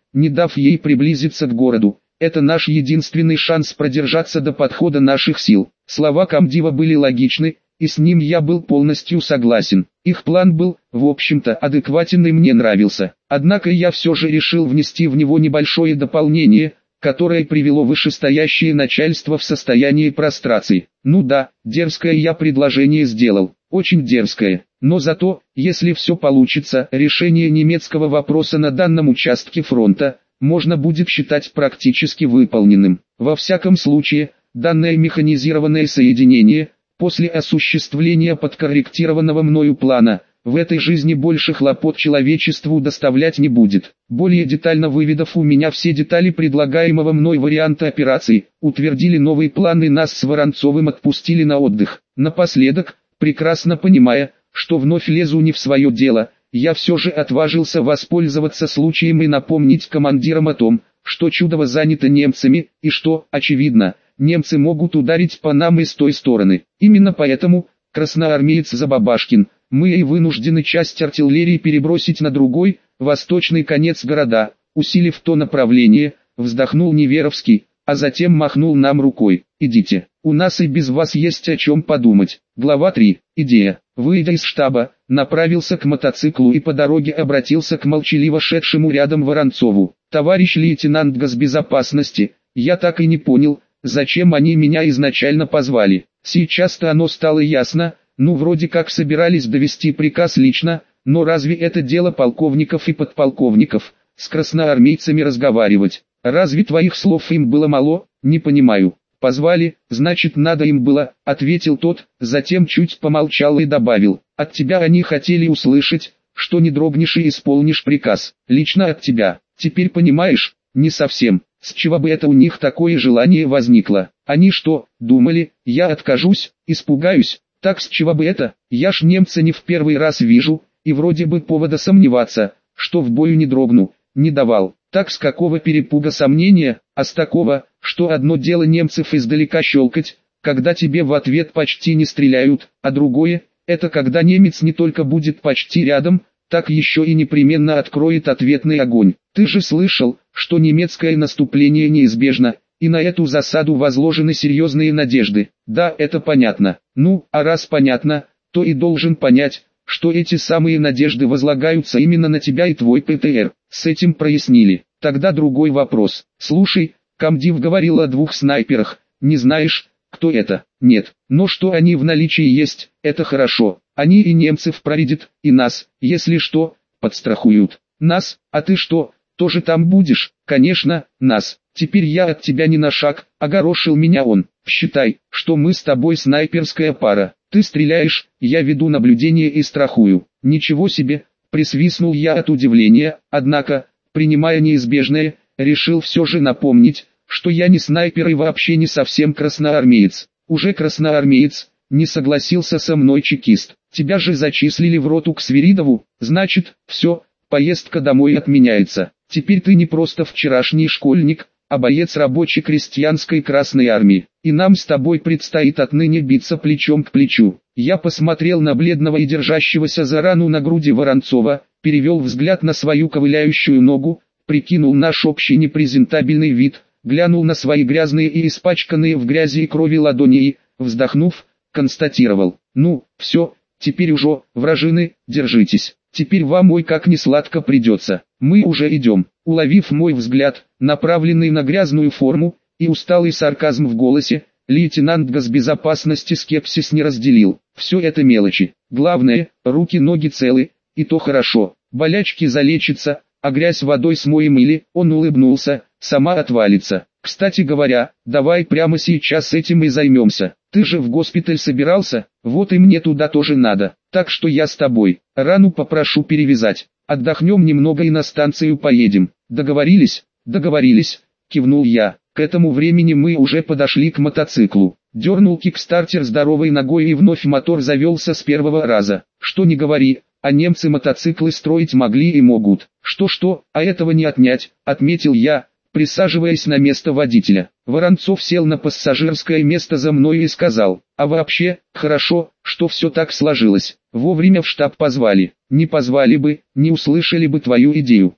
не дав ей приблизиться к городу. Это наш единственный шанс продержаться до подхода наших сил. Слова комдива были логичны, и с ним я был полностью согласен. Их план был, в общем-то, адекватен и мне нравился. Однако я все же решил внести в него небольшое дополнение, которое привело вышестоящее начальство в состояние прострации. Ну да, дерзкое я предложение сделал, очень дерзкое. Но зато, если все получится, решение немецкого вопроса на данном участке фронта можно будет считать практически выполненным. Во всяком случае, данное механизированное соединение, после осуществления подкорректированного мною плана, в этой жизни больше хлопот человечеству доставлять не будет. Более детально выведав у меня все детали предлагаемого мной варианта операции, утвердили новые планы, нас с Воронцовым отпустили на отдых. Напоследок, прекрасно понимая, что вновь лезу не в свое дело, я все же отважился воспользоваться случаем и напомнить командирам о том, что Чудово занято немцами, и что, очевидно, немцы могут ударить по нам и с той стороны. Именно поэтому, красноармеец Забабашкин, мы и вынуждены часть артиллерии перебросить на другой, восточный конец города. Усилив то направление, вздохнул Неверовский, а затем махнул нам рукой. Идите, у нас и без вас есть о чем подумать. Глава три. Идея. Выйдя из штаба, направился к мотоциклу и по дороге обратился к молчаливо шедшему рядом Воронцову. Товарищ лейтенант госбезопасности, я так и не понял, зачем они меня изначально позвали. Сейчас-то оно стало ясно. Ну вроде как собирались довести приказ лично, но разве это дело полковников и подполковников, с красноармейцами разговаривать? Разве твоих слов им было мало? Не понимаю. Позвали, значит надо им было, ответил тот, затем чуть помолчал и добавил. От тебя они хотели услышать, что не дрогнешь и исполнишь приказ. Лично от тебя. Теперь понимаешь? Не совсем. С чего бы это у них такое желание возникло? Они что, думали, я откажусь, испугаюсь? Так с чего бы это? Я ж немца не в первый раз вижу, и вроде бы повода сомневаться, что в бою не дрогну, не давал. Так с какого перепуга сомнения, а с такого, что одно дело немцев издалека щелкать, когда тебе в ответ почти не стреляют, а другое, это когда немец не только будет почти рядом, так еще и непременно откроет ответный огонь. Ты же слышал, что немецкое наступление неизбежно, и на эту засаду возложены серьезные надежды. Да, это понятно. Ну, а раз понятно, то и должен понять, что эти самые надежды возлагаются именно на тебя и твой ПТР. С этим прояснили. Тогда другой вопрос. Слушай, комдив говорил о двух снайперах. Не знаешь, кто это? Нет. Но что они в наличии есть, это хорошо. Они и немцев проредят, и нас, если что, подстрахуют. Нас, а ты что, тоже там будешь? Конечно, нас. Теперь я от тебя ни на шаг, огорошил меня он. Считай, что мы с тобой снайперская пара. Ты стреляешь, я веду наблюдение и страхую. Ничего себе, присвистнул я от удивления, однако, принимая неизбежное, решил все же напомнить, что я не снайпер и вообще не совсем красноармеец. Уже красноармеец, не согласился со мной чекист. Тебя же зачислили в роту к Свиридову, значит, все, поездка домой отменяется. Теперь ты не просто вчерашний школьник, а боец рабочей крестьянской Красной Армии, и нам с тобой предстоит отныне биться плечом к плечу. Я посмотрел на бледного и держащегося за рану на груди Воронцова, перевел взгляд на свою ковыляющую ногу, прикинул наш общий непрезентабельный вид, глянул на свои грязные и испачканные в грязи и крови ладони и, вздохнув, констатировал: ну, все, теперь уже, вражины, держитесь. Теперь вам ой как несладко придется. Мы уже идем. Уловив мой взгляд, направленный на грязную форму, и усталый сарказм в голосе, лейтенант госбезопасности скепсис не разделил. Все это мелочи. Главное, руки-ноги целы, и то хорошо. Болячки залечатся, а грязь водой смоем или, он улыбнулся, сама отвалится. Кстати говоря, давай прямо сейчас этим и займемся. Ты же в госпиталь собирался, вот и мне туда тоже надо. Так что я с тобой. Рану попрошу перевязать. Отдохнем немного и на станцию поедем. Договорились? Договорились, кивнул я. К этому времени мы уже подошли к мотоциклу. Дернул кикстартер здоровой ногой и вновь мотор завелся с первого раза. Что ни говори, а немцы мотоциклы строить могли и могут. Что-что, а этого не отнять, отметил я, присаживаясь на место водителя. Воронцов сел на пассажирское место за мной и сказал: а вообще, хорошо, что все так сложилось. Вовремя в штаб позвали. Не позвали бы, не услышали бы твою идею.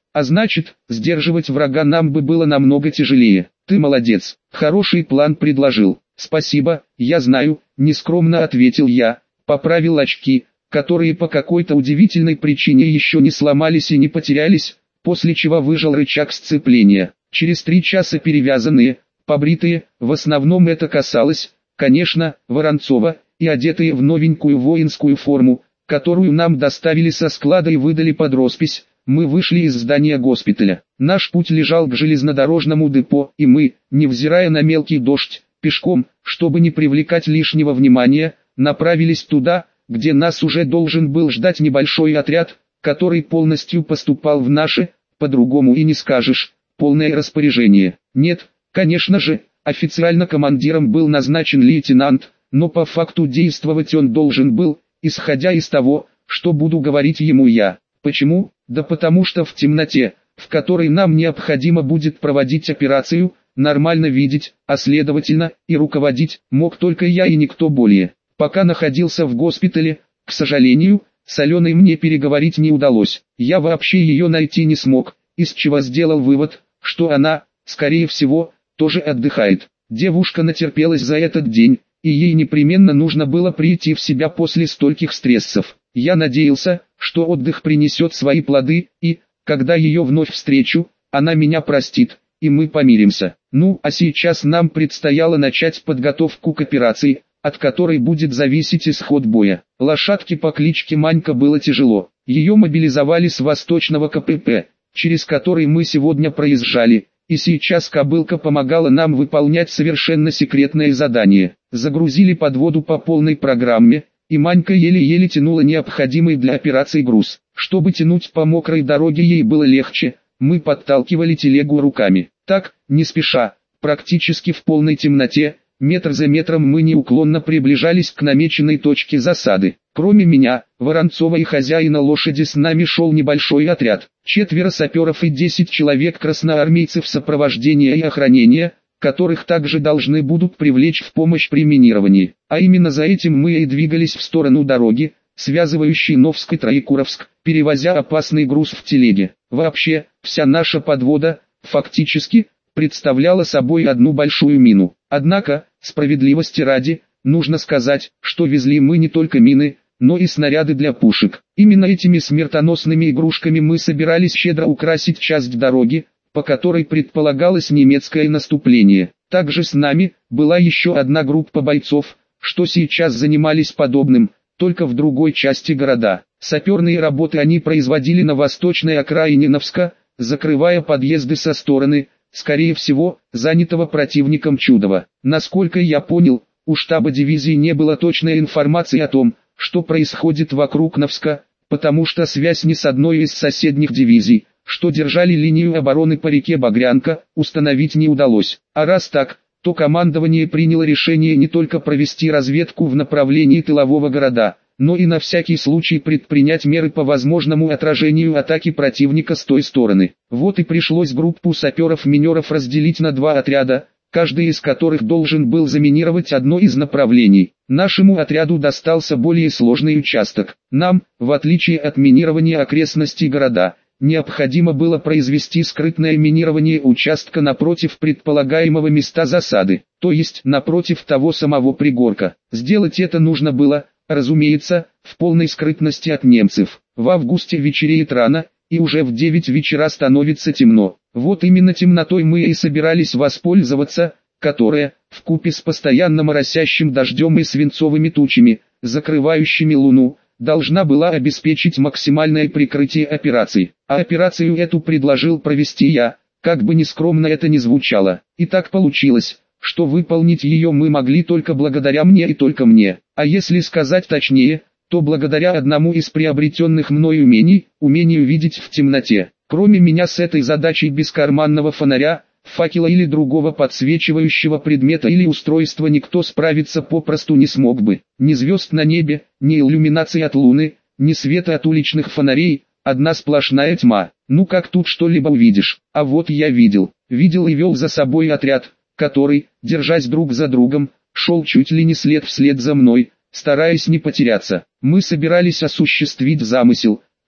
а значит, сдерживать врага нам бы было намного тяжелее. Ты молодец, хороший план предложил. Спасибо, я знаю, нескромно ответил я, поправил очки, которые по какой-то удивительной причине еще не сломались и не потерялись, после чего выжал рычаг сцепления. Через три часа перевязанные, побритые, в основном это касалось, конечно, Воронцова, и одетые в новенькую воинскую форму, которую нам доставили со склада и выдали под роспись, мы вышли из здания госпиталя. Наш путь лежал к железнодорожному депо, и мы, невзирая на мелкий дождь, пешком, чтобы не привлекать лишнего внимания, направились туда, где нас уже должен был ждать небольшой отряд, который полностью поступал в наше, по-другому и не скажешь, полное распоряжение. Нет, конечно же, официально командиром был назначен лейтенант, но по факту действовать он должен был, исходя из того, что буду говорить ему я. Почему? Да потому что в темноте, в которой нам необходимо будет проводить операцию, нормально видеть, а следовательно, и руководить, мог только я и никто более. Пока находился в госпитале, к сожалению, с Аленой мне переговорить не удалось. Я вообще ее найти не смог, из чего сделал вывод, что она, скорее всего, тоже отдыхает. Девушка натерпелась за этот день, и ей непременно нужно было прийти в себя после стольких стрессов. Я надеялся, что отдых принесет свои плоды, и, когда ее вновь встречу, она меня простит, и мы помиримся. Ну, а сейчас нам предстояло начать подготовку к операции, от которой будет зависеть исход боя. Лошадке по кличке Манька было тяжело. Ее мобилизовали с восточного ка пэ пэ, через который мы сегодня проезжали, и сейчас кобылка помогала нам выполнять совершенно секретное задание. Загрузили подводу по полной программе, и Манька еле-еле тянула необходимый для операции груз. Чтобы тянуть по мокрой дороге ей было легче, мы подталкивали телегу руками. Так, не спеша, практически в полной темноте, метр за метром мы неуклонно приближались к намеченной точке засады. Кроме меня, Воронцова и хозяина лошади с нами шел небольшой отряд. Четверо саперов и десять человек красноармейцев сопровождения и охранения, которых также должны будут привлечь в помощь при минировании. А именно за этим мы и двигались в сторону дороги, связывающей Новск и Троекуровск, перевозя опасный груз в телеге. Вообще, вся наша подвода, фактически, представляла собой одну большую мину. Однако, справедливости ради, нужно сказать, что везли мы не только мины, но и снаряды для пушек. Именно этими смертоносными игрушками мы собирались щедро украсить часть дороги, по которой предполагалось немецкое наступление. Также с нами была еще одна группа бойцов, что сейчас занимались подобным, только в другой части города. Саперные работы они производили на восточной окраине Новска, закрывая подъезды со стороны, скорее всего, занятого противником Чудова. Насколько я понял, у штаба дивизии не было точной информации о том, что происходит вокруг Новска, потому что связь ни с одной из соседних дивизий, что держали линию обороны по реке Багрянка, установить не удалось. А раз так, то командование приняло решение не только провести разведку в направлении тылового города, но и на всякий случай предпринять меры по возможному отражению атаки противника с той стороны. Вот и пришлось группу саперов-минеров разделить на два отряда, каждый из которых должен был заминировать одно из направлений. Нашему отряду достался более сложный участок. Нам, в отличие от минирования окрестностей города, необходимо было произвести скрытное минирование участка напротив предполагаемого места засады, то есть напротив того самого пригорка. Сделать это нужно было, разумеется, в полной скрытности от немцев. В августе вечереет рано, и уже в девять вечера становится темно. Вот именно темнотой мы и собирались воспользоваться, которая, вкупе с постоянно моросящим дождем и свинцовыми тучами, закрывающими луну, должна была обеспечить максимальное прикрытие операции. А операцию эту предложил провести я, как бы нескромно это ни звучало. И так получилось, что выполнить ее мы могли только благодаря мне и только мне. А если сказать точнее, то благодаря одному из приобретенных мной умений, умению видеть в темноте. Кроме меня с этой задачей без карманного фонаря, факела или другого подсвечивающего предмета или устройства никто справиться попросту не смог бы. Ни звезд на небе, ни иллюминации от луны, ни света от уличных фонарей, одна сплошная тьма. Ну как тут что-либо увидишь? А вот я видел, видел и вел за собой отряд, который, держась друг за другом, шел чуть ли не след вслед за мной, стараясь не потеряться. Мы собирались осуществить замысел,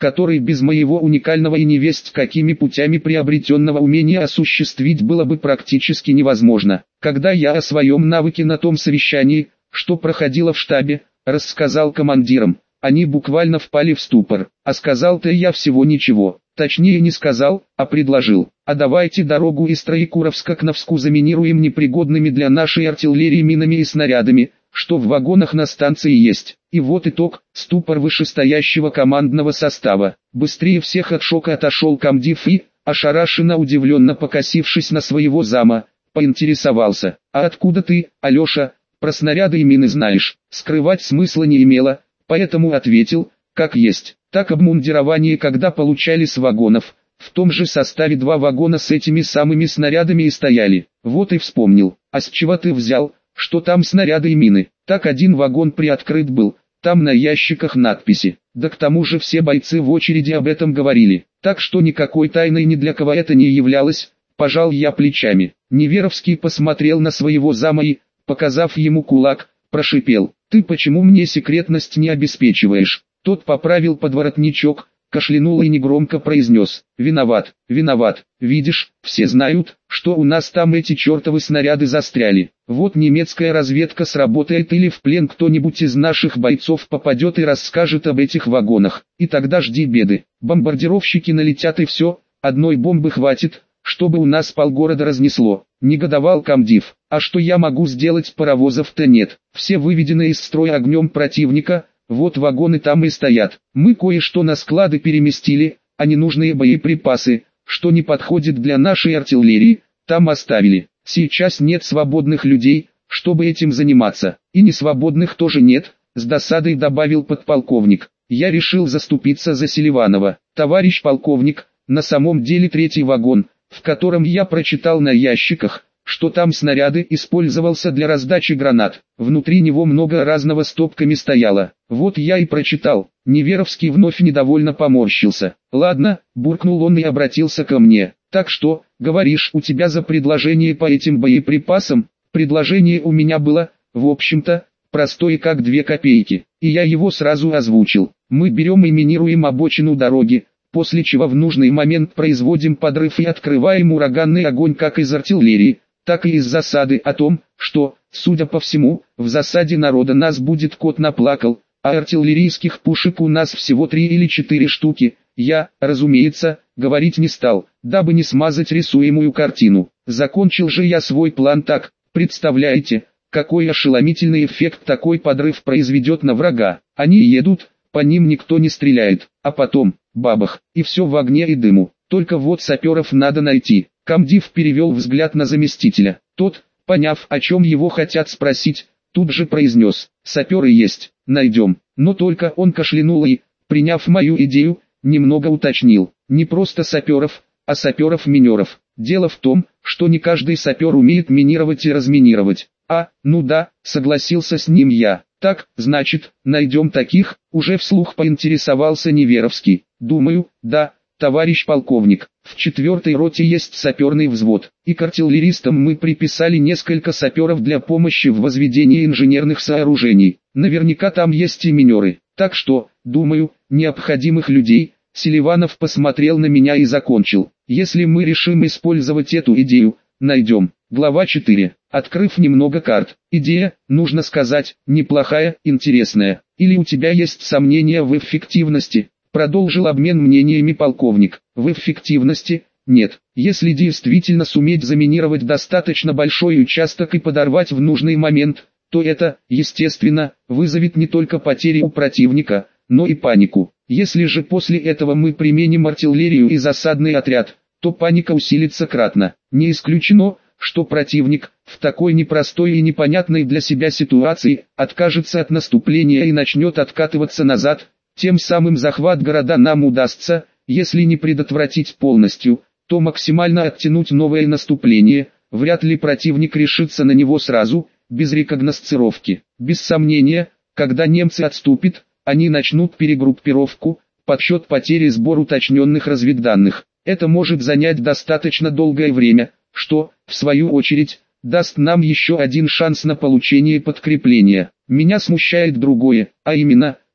который без моего уникального и невесть какими путями приобретенного умения осуществить было бы практически невозможно. Когда я о своем навыке на том совещании, что проходило в штабе, рассказал командирам, они буквально впали в ступор. А сказал-то я всего ничего. Точнее не сказал, а предложил. А давайте дорогу из Троекуровска к Новску заминируем непригодными для нашей артиллерии минами и снарядами, что в вагонах на станции есть. И вот итог, ступор вышестоящего командного состава. Быстрее всех от шока отошел комдив и, ошарашенно удивленно покосившись на своего зама, поинтересовался. А откуда ты, Алеша, про снаряды и мины знаешь? Скрывать смысла не имело, поэтому ответил, как есть. Так обмундирование когда получали с вагонов, в том же составе два вагона с этими самыми снарядами и стояли. Вот и вспомнил. А с чего ты взял, что там снаряды и мины? Так один вагон приоткрыт был, там на ящиках надписи. Да к тому же все бойцы в очереди об этом говорили. Так что никакой тайной ни для кого это не являлось, пожал я плечами. Неверовский посмотрел на своего зама и, показав ему кулак, прошипел. Ты почему мне секретность не обеспечиваешь? Тот поправил подворотничок, кашлянул и негромко произнес. Виноват, виноват, видишь, все знают, что у нас там эти чертовы снаряды застряли. Вот немецкая разведка сработает или в плен кто-нибудь из наших бойцов попадет и расскажет об этих вагонах. И тогда жди беды. Бомбардировщики налетят и все, одной бомбы хватит, чтобы у нас полгорода разнесло. Негодовал комдив. А что я могу сделать, паровозов-то нет. Все выведены из строя огнем противника. Вот вагоны там и стоят. Мы кое-что на склады переместили, а ненужные боеприпасы, что не подходит для нашей артиллерии, там оставили. Сейчас нет свободных людей, чтобы этим заниматься. И несвободных тоже нет, с досадой добавил подполковник. Я решил заступиться за Селиванова. Товарищ полковник, на самом деле третий вагон, в котором я прочитал на ящиках, что там снаряды, использовался для раздачи гранат. Внутри него много разного стопками стояло. Вот я и прочитал. Неверовский вновь недовольно поморщился. Ладно, буркнул он и обратился ко мне. Так что, говоришь, у тебя за предложение по этим боеприпасам? Предложение у меня было, в общем-то, простое как две копейки. И я его сразу озвучил. Мы берем и минируем обочину дороги, после чего в нужный момент производим подрыв и открываем ураганный огонь как из артиллерии, так и из засады. О том, что, судя по всему, в засаде народа нас будет кот наплакал, а артиллерийских пушек у нас всего три или четыре штуки, я, разумеется, говорить не стал, дабы не смазать рисуемую картину. Закончил же я свой план так, представляете, какой ошеломительный эффект такой подрыв произведет на врага. Они едут, по ним никто не стреляет, а потом, бабах, и все в огне и дыму. Только вот саперов надо найти. Комдив перевел взгляд на заместителя. Тот, поняв, о чем его хотят спросить, тут же произнес. Саперы есть, найдем. Но только он кашлянул и, приняв мою идею, немного уточнил. Не просто саперов, а саперов-минеров. Дело в том, что не каждый сапер умеет минировать и разминировать. А, ну да, согласился с ним я. Так, значит, найдем таких, уже вслух поинтересовался Неверовский. Думаю, да, товарищ полковник. В четвертой роте есть саперный взвод, и к артиллеристам мы приписали несколько саперов для помощи в возведении инженерных сооружений. Наверняка там есть и минеры. Так что, думаю, необходимых людей. Селиванов посмотрел на меня и закончил. Если мы решим использовать эту идею, найдем. Глава четыре. Открыв немного карт. Идея, нужно сказать, неплохая, интересная. Или у тебя есть сомнения в эффективности? Продолжил обмен мнениями полковник. В эффективности? Нет. Если действительно суметь заминировать достаточно большой участок и подорвать в нужный момент, то это, естественно, вызовет не только потери у противника, но и панику. Если же после этого мы применим артиллерию и засадный отряд, то паника усилится кратно. Не исключено, что противник, в такой непростой и непонятной для себя ситуации, откажется от наступления и начнет откатываться назад. Тем самым захват города нам удастся, если не предотвратить полностью, то максимально оттянуть новое наступление. Вряд ли противник решится на него сразу, без рекогносцировки. Без сомнения, когда немцы отступят, они начнут перегруппировку, подсчет потерь и сбор уточненных разведданных. Это может занять достаточно долгое время, что, в свою очередь, даст нам еще один шанс на получение подкрепления. Меня смущает другое, а именно,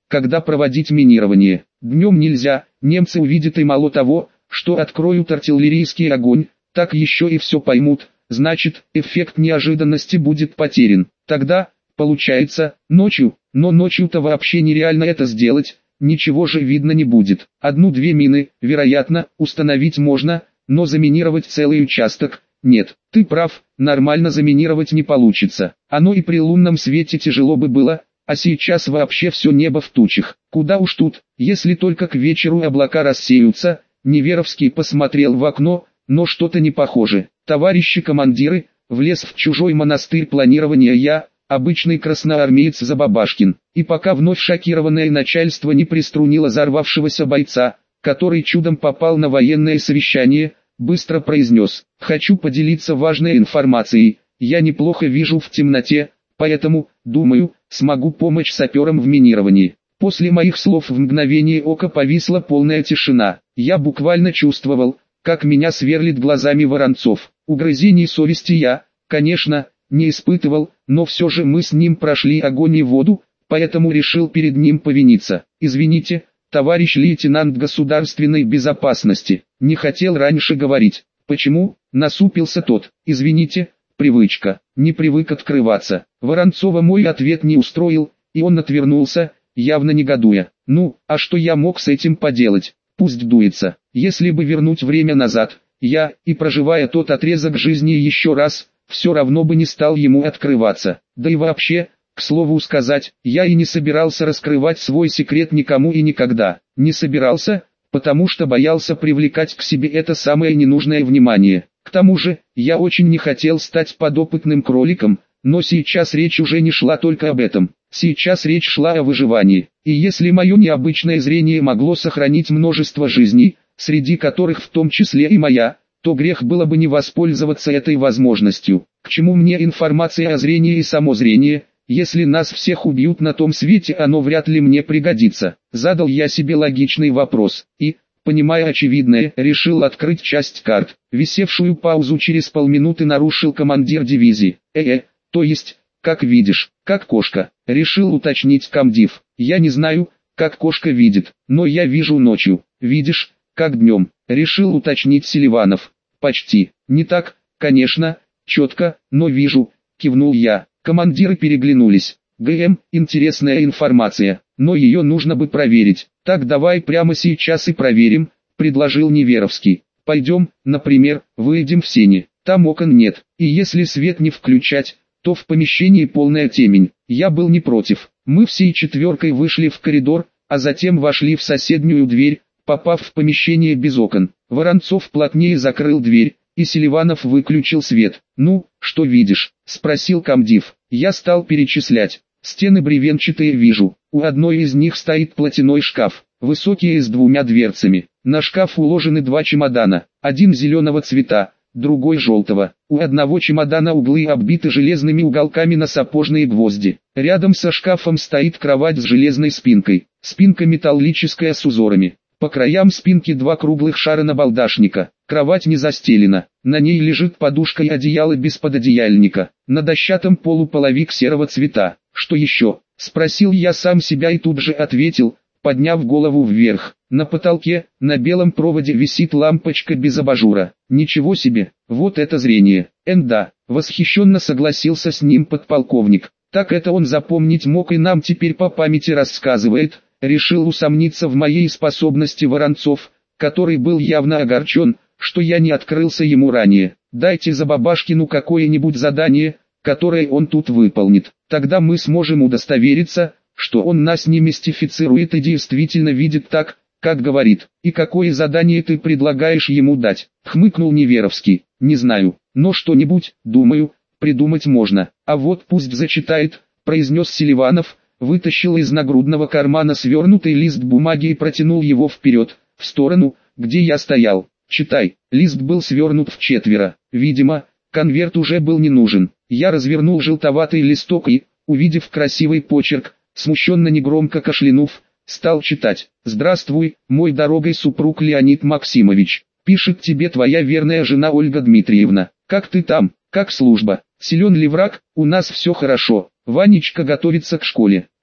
когда проводить минирование. Днем нельзя, немцы увидят и мало того, что откроют артиллерийский огонь, так еще и все поймут, значит, эффект неожиданности будет потерян. Тогда, получается, ночью, но ночью-то вообще нереально это сделать, ничего же видно не будет. Одну-две мины, вероятно, установить можно, но заминировать целый участок – нет. Ты прав, нормально заминировать не получится. Оно и при лунном свете тяжело бы было, а сейчас вообще все небо в тучах. Куда уж тут, если только к вечеру облака рассеются. Неверовский посмотрел в окно, но что-то не похоже. Товарищи командиры, влез в чужой монастырь планирования я, обычный красноармеец Забабашкин. И пока вновь шокированное начальство не приструнило взорвавшегося бойца, который чудом попал на военное совещание, быстро произнес: «Хочу поделиться важной информацией, я неплохо вижу в темноте, поэтому, думаю, смогу помочь саперам в минировании». После моих слов в мгновение ока повисла полная тишина. Я буквально чувствовал, как меня сверлит глазами Воронцов. Угрызений совести я, конечно, не испытывал, но все же мы с ним прошли огонь и воду, поэтому решил перед ним повиниться. «Извините, товарищ лейтенант государственной безопасности, не хотел раньше говорить». «Почему?» — насупился тот. «Извините, привычка, не привык открываться». Воронцова мой ответ не устроил, и он отвернулся, явно негодуя. «Ну, а что я мог с этим поделать? Пусть дуется. Если бы вернуть время назад, я, и проживая тот отрезок жизни еще раз, все равно бы не стал ему открываться. Да и вообще, к слову сказать, я и не собирался раскрывать свой секрет никому и никогда. Не собирался, потому что боялся привлекать к себе это самое ненужное внимание. К тому же, я очень не хотел стать подопытным кроликом, но сейчас речь уже не шла только об этом. Сейчас речь шла о выживании. И если мое необычное зрение могло сохранить множество жизней, среди которых в том числе и моя, то грех было бы не воспользоваться этой возможностью. К чему мне информация о зрении и само зрение, если нас всех убьют на том свете, оно вряд ли мне пригодится. Задал я себе логичный вопрос, и, понимая очевидное, решил открыть часть карт. Висевшую паузу через полминуты нарушил командир дивизии. «Э-э, то есть, как видишь, как кошка», — решил уточнить комдив. «Я не знаю, как кошка видит, но я вижу ночью. Видишь, как днем», — решил уточнить Селиванов. «Почти, не так, конечно, четко, но вижу», — кивнул я. Командиры переглянулись. «ГМ, интересная информация, но ее нужно бы проверить». «Так давай прямо сейчас и проверим», — предложил Неверовский. «Пойдем, например, выйдем в сени, там окон нет, и если свет не включать, то в помещении полная темень». Я был не против. Мы всей четверкой вышли в коридор, а затем вошли в соседнюю дверь, попав в помещение без окон. Воронцов плотнее закрыл дверь, и Селиванов выключил свет. «Ну, что видишь?» — спросил комдив. Я стал перечислять. «Стены бревенчатые вижу. У одной из них стоит платяной шкаф, высокий с двумя дверцами. На шкаф уложены два чемодана, один зеленого цвета, другой желтого. У одного чемодана углы оббиты железными уголками на сапожные гвозди. Рядом со шкафом стоит кровать с железной спинкой. Спинка металлическая с узорами. По краям спинки два круглых шара набалдашника. Кровать не застелена. На ней лежит подушка и одеяло без пододеяльника. На дощатом полу половик серого цвета. Что еще?» — спросил я сам себя и тут же ответил, подняв голову вверх. На потолке, на белом проводе висит лампочка без абажура. «Ничего себе, вот это зрение!» «Энда», — восхищенно согласился с ним подполковник. «Так это он запомнить мог и нам теперь по памяти рассказывает». Решил усомниться в моей способности Воронцов, который был явно огорчен, что я не открылся ему ранее. «Дайте Забабашкину какое-нибудь задание, которое он тут выполнит. Тогда мы сможем удостовериться, что он нас не мистифицирует и действительно видит так, как говорит». «И какое задание ты предлагаешь ему дать?» — хмыкнул Неверовский. «Не знаю, но что-нибудь, думаю, придумать можно». «А вот пусть зачитает», — произнес Селиванов, вытащил из нагрудного кармана свернутый лист бумаги и протянул его вперед, в сторону, где я стоял. «Читай». Лист был свернут вчетверо. Видимо, конверт уже был не нужен. Я развернул желтоватый листок и, увидев красивый почерк, смущенно негромко кашлянув, стал читать. «Здравствуй, мой дорогой супруг Леонид Максимович. Пишет тебе твоя верная жена Ольга Дмитриевна. Как ты там, как служба? Силен ли враг? У нас все хорошо. Ванечка готовится к школе.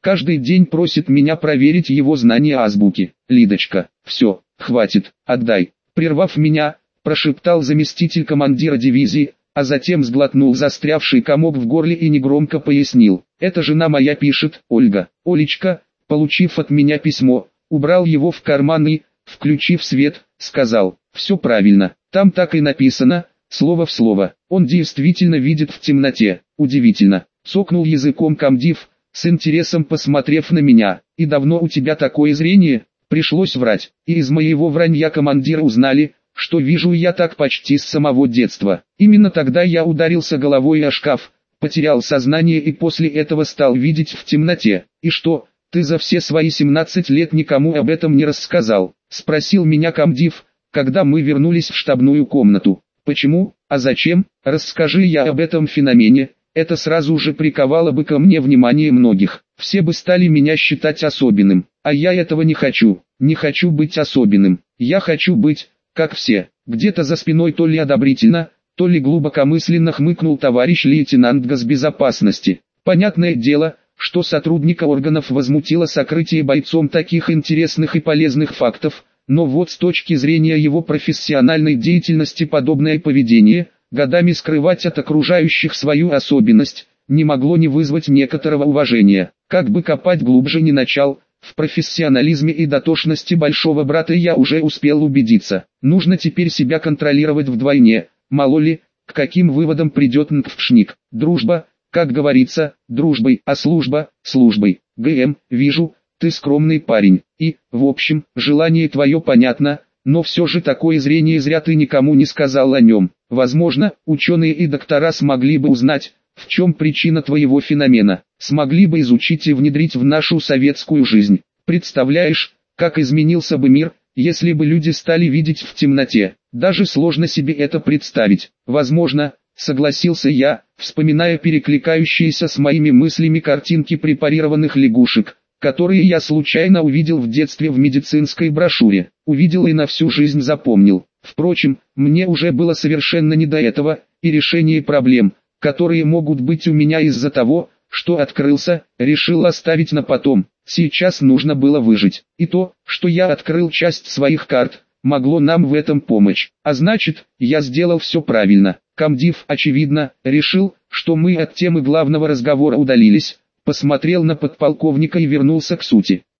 Каждый день просит меня проверить его знания азбуки. Лидочка, все, хватит, отдай. Прервав меня, прошептал заместитель командира дивизии, а затем сглотнул застрявший комок в горле и негромко пояснил. Это жена моя пишет, Ольга. Олечка, получив от меня письмо, убрал его в карман и, включив свет, сказал, все правильно, там так и написано, слово в слово. Он действительно видит в темноте, удивительно. Цокнул языком комдив, с интересом посмотрев на меня. И давно у тебя такое зрение? Пришлось врать, и из моего вранья командиры узнали, что вижу я так почти с самого детства. Именно тогда я ударился головой о шкаф, потерял сознание и после этого стал видеть в темноте. И что, ты за все свои семнадцать лет никому об этом не рассказал? Спросил меня комдив, когда мы вернулись в штабную комнату. Почему, а зачем? Расскажи я об этом феномене. Это сразу же приковало бы ко мне внимание многих. Все бы стали меня считать особенным. А я этого не хочу. Не хочу быть особенным. Я хочу быть, как все. Где-то за спиной то ли одобрительно, то ли глубокомысленно хмыкнул товарищ лейтенант госбезопасности. Понятное дело, что сотрудника органов возмутило сокрытие бойцом таких интересных и полезных фактов, но вот с точки зрения его профессиональной деятельности подобное поведение, годами скрывать от окружающих свою особенность, не могло не вызвать некоторого уважения. Как бы копать глубже не начал, в профессионализме и дотошности большого брата я уже успел убедиться. Нужно теперь себя контролировать вдвойне, мало ли, к каким выводам придет НКФШНИК. Дружба, как говорится, дружбой, а служба, службой. ГМ, вижу, ты скромный парень, и, в общем, желание твое понятно, но все же такое зрение зря ты никому не сказал о нем. Возможно, ученые и доктора смогли бы узнать, в чем причина твоего феномена, смогли бы изучить и внедрить в нашу советскую жизнь. Представляешь, как изменился бы мир, если бы люди стали видеть в темноте? Даже сложно себе это представить. Возможно, согласился я, вспоминая перекликающиеся с моими мыслями картинки препарированных лягушек, которые я случайно увидел в детстве в медицинской брошюре. Увидел и на всю жизнь запомнил. Впрочем, мне уже было совершенно не до этого, и решение проблем, которые могут быть у меня из-за того, что открылся, решил оставить на потом. Сейчас нужно было выжить. И то, что я открыл часть своих карт, могло нам в этом помочь. А значит, я сделал все правильно. Комдив, очевидно, решил, что мы от темы главного разговора удалились, посмотрел на подполковника и вернулся к сути.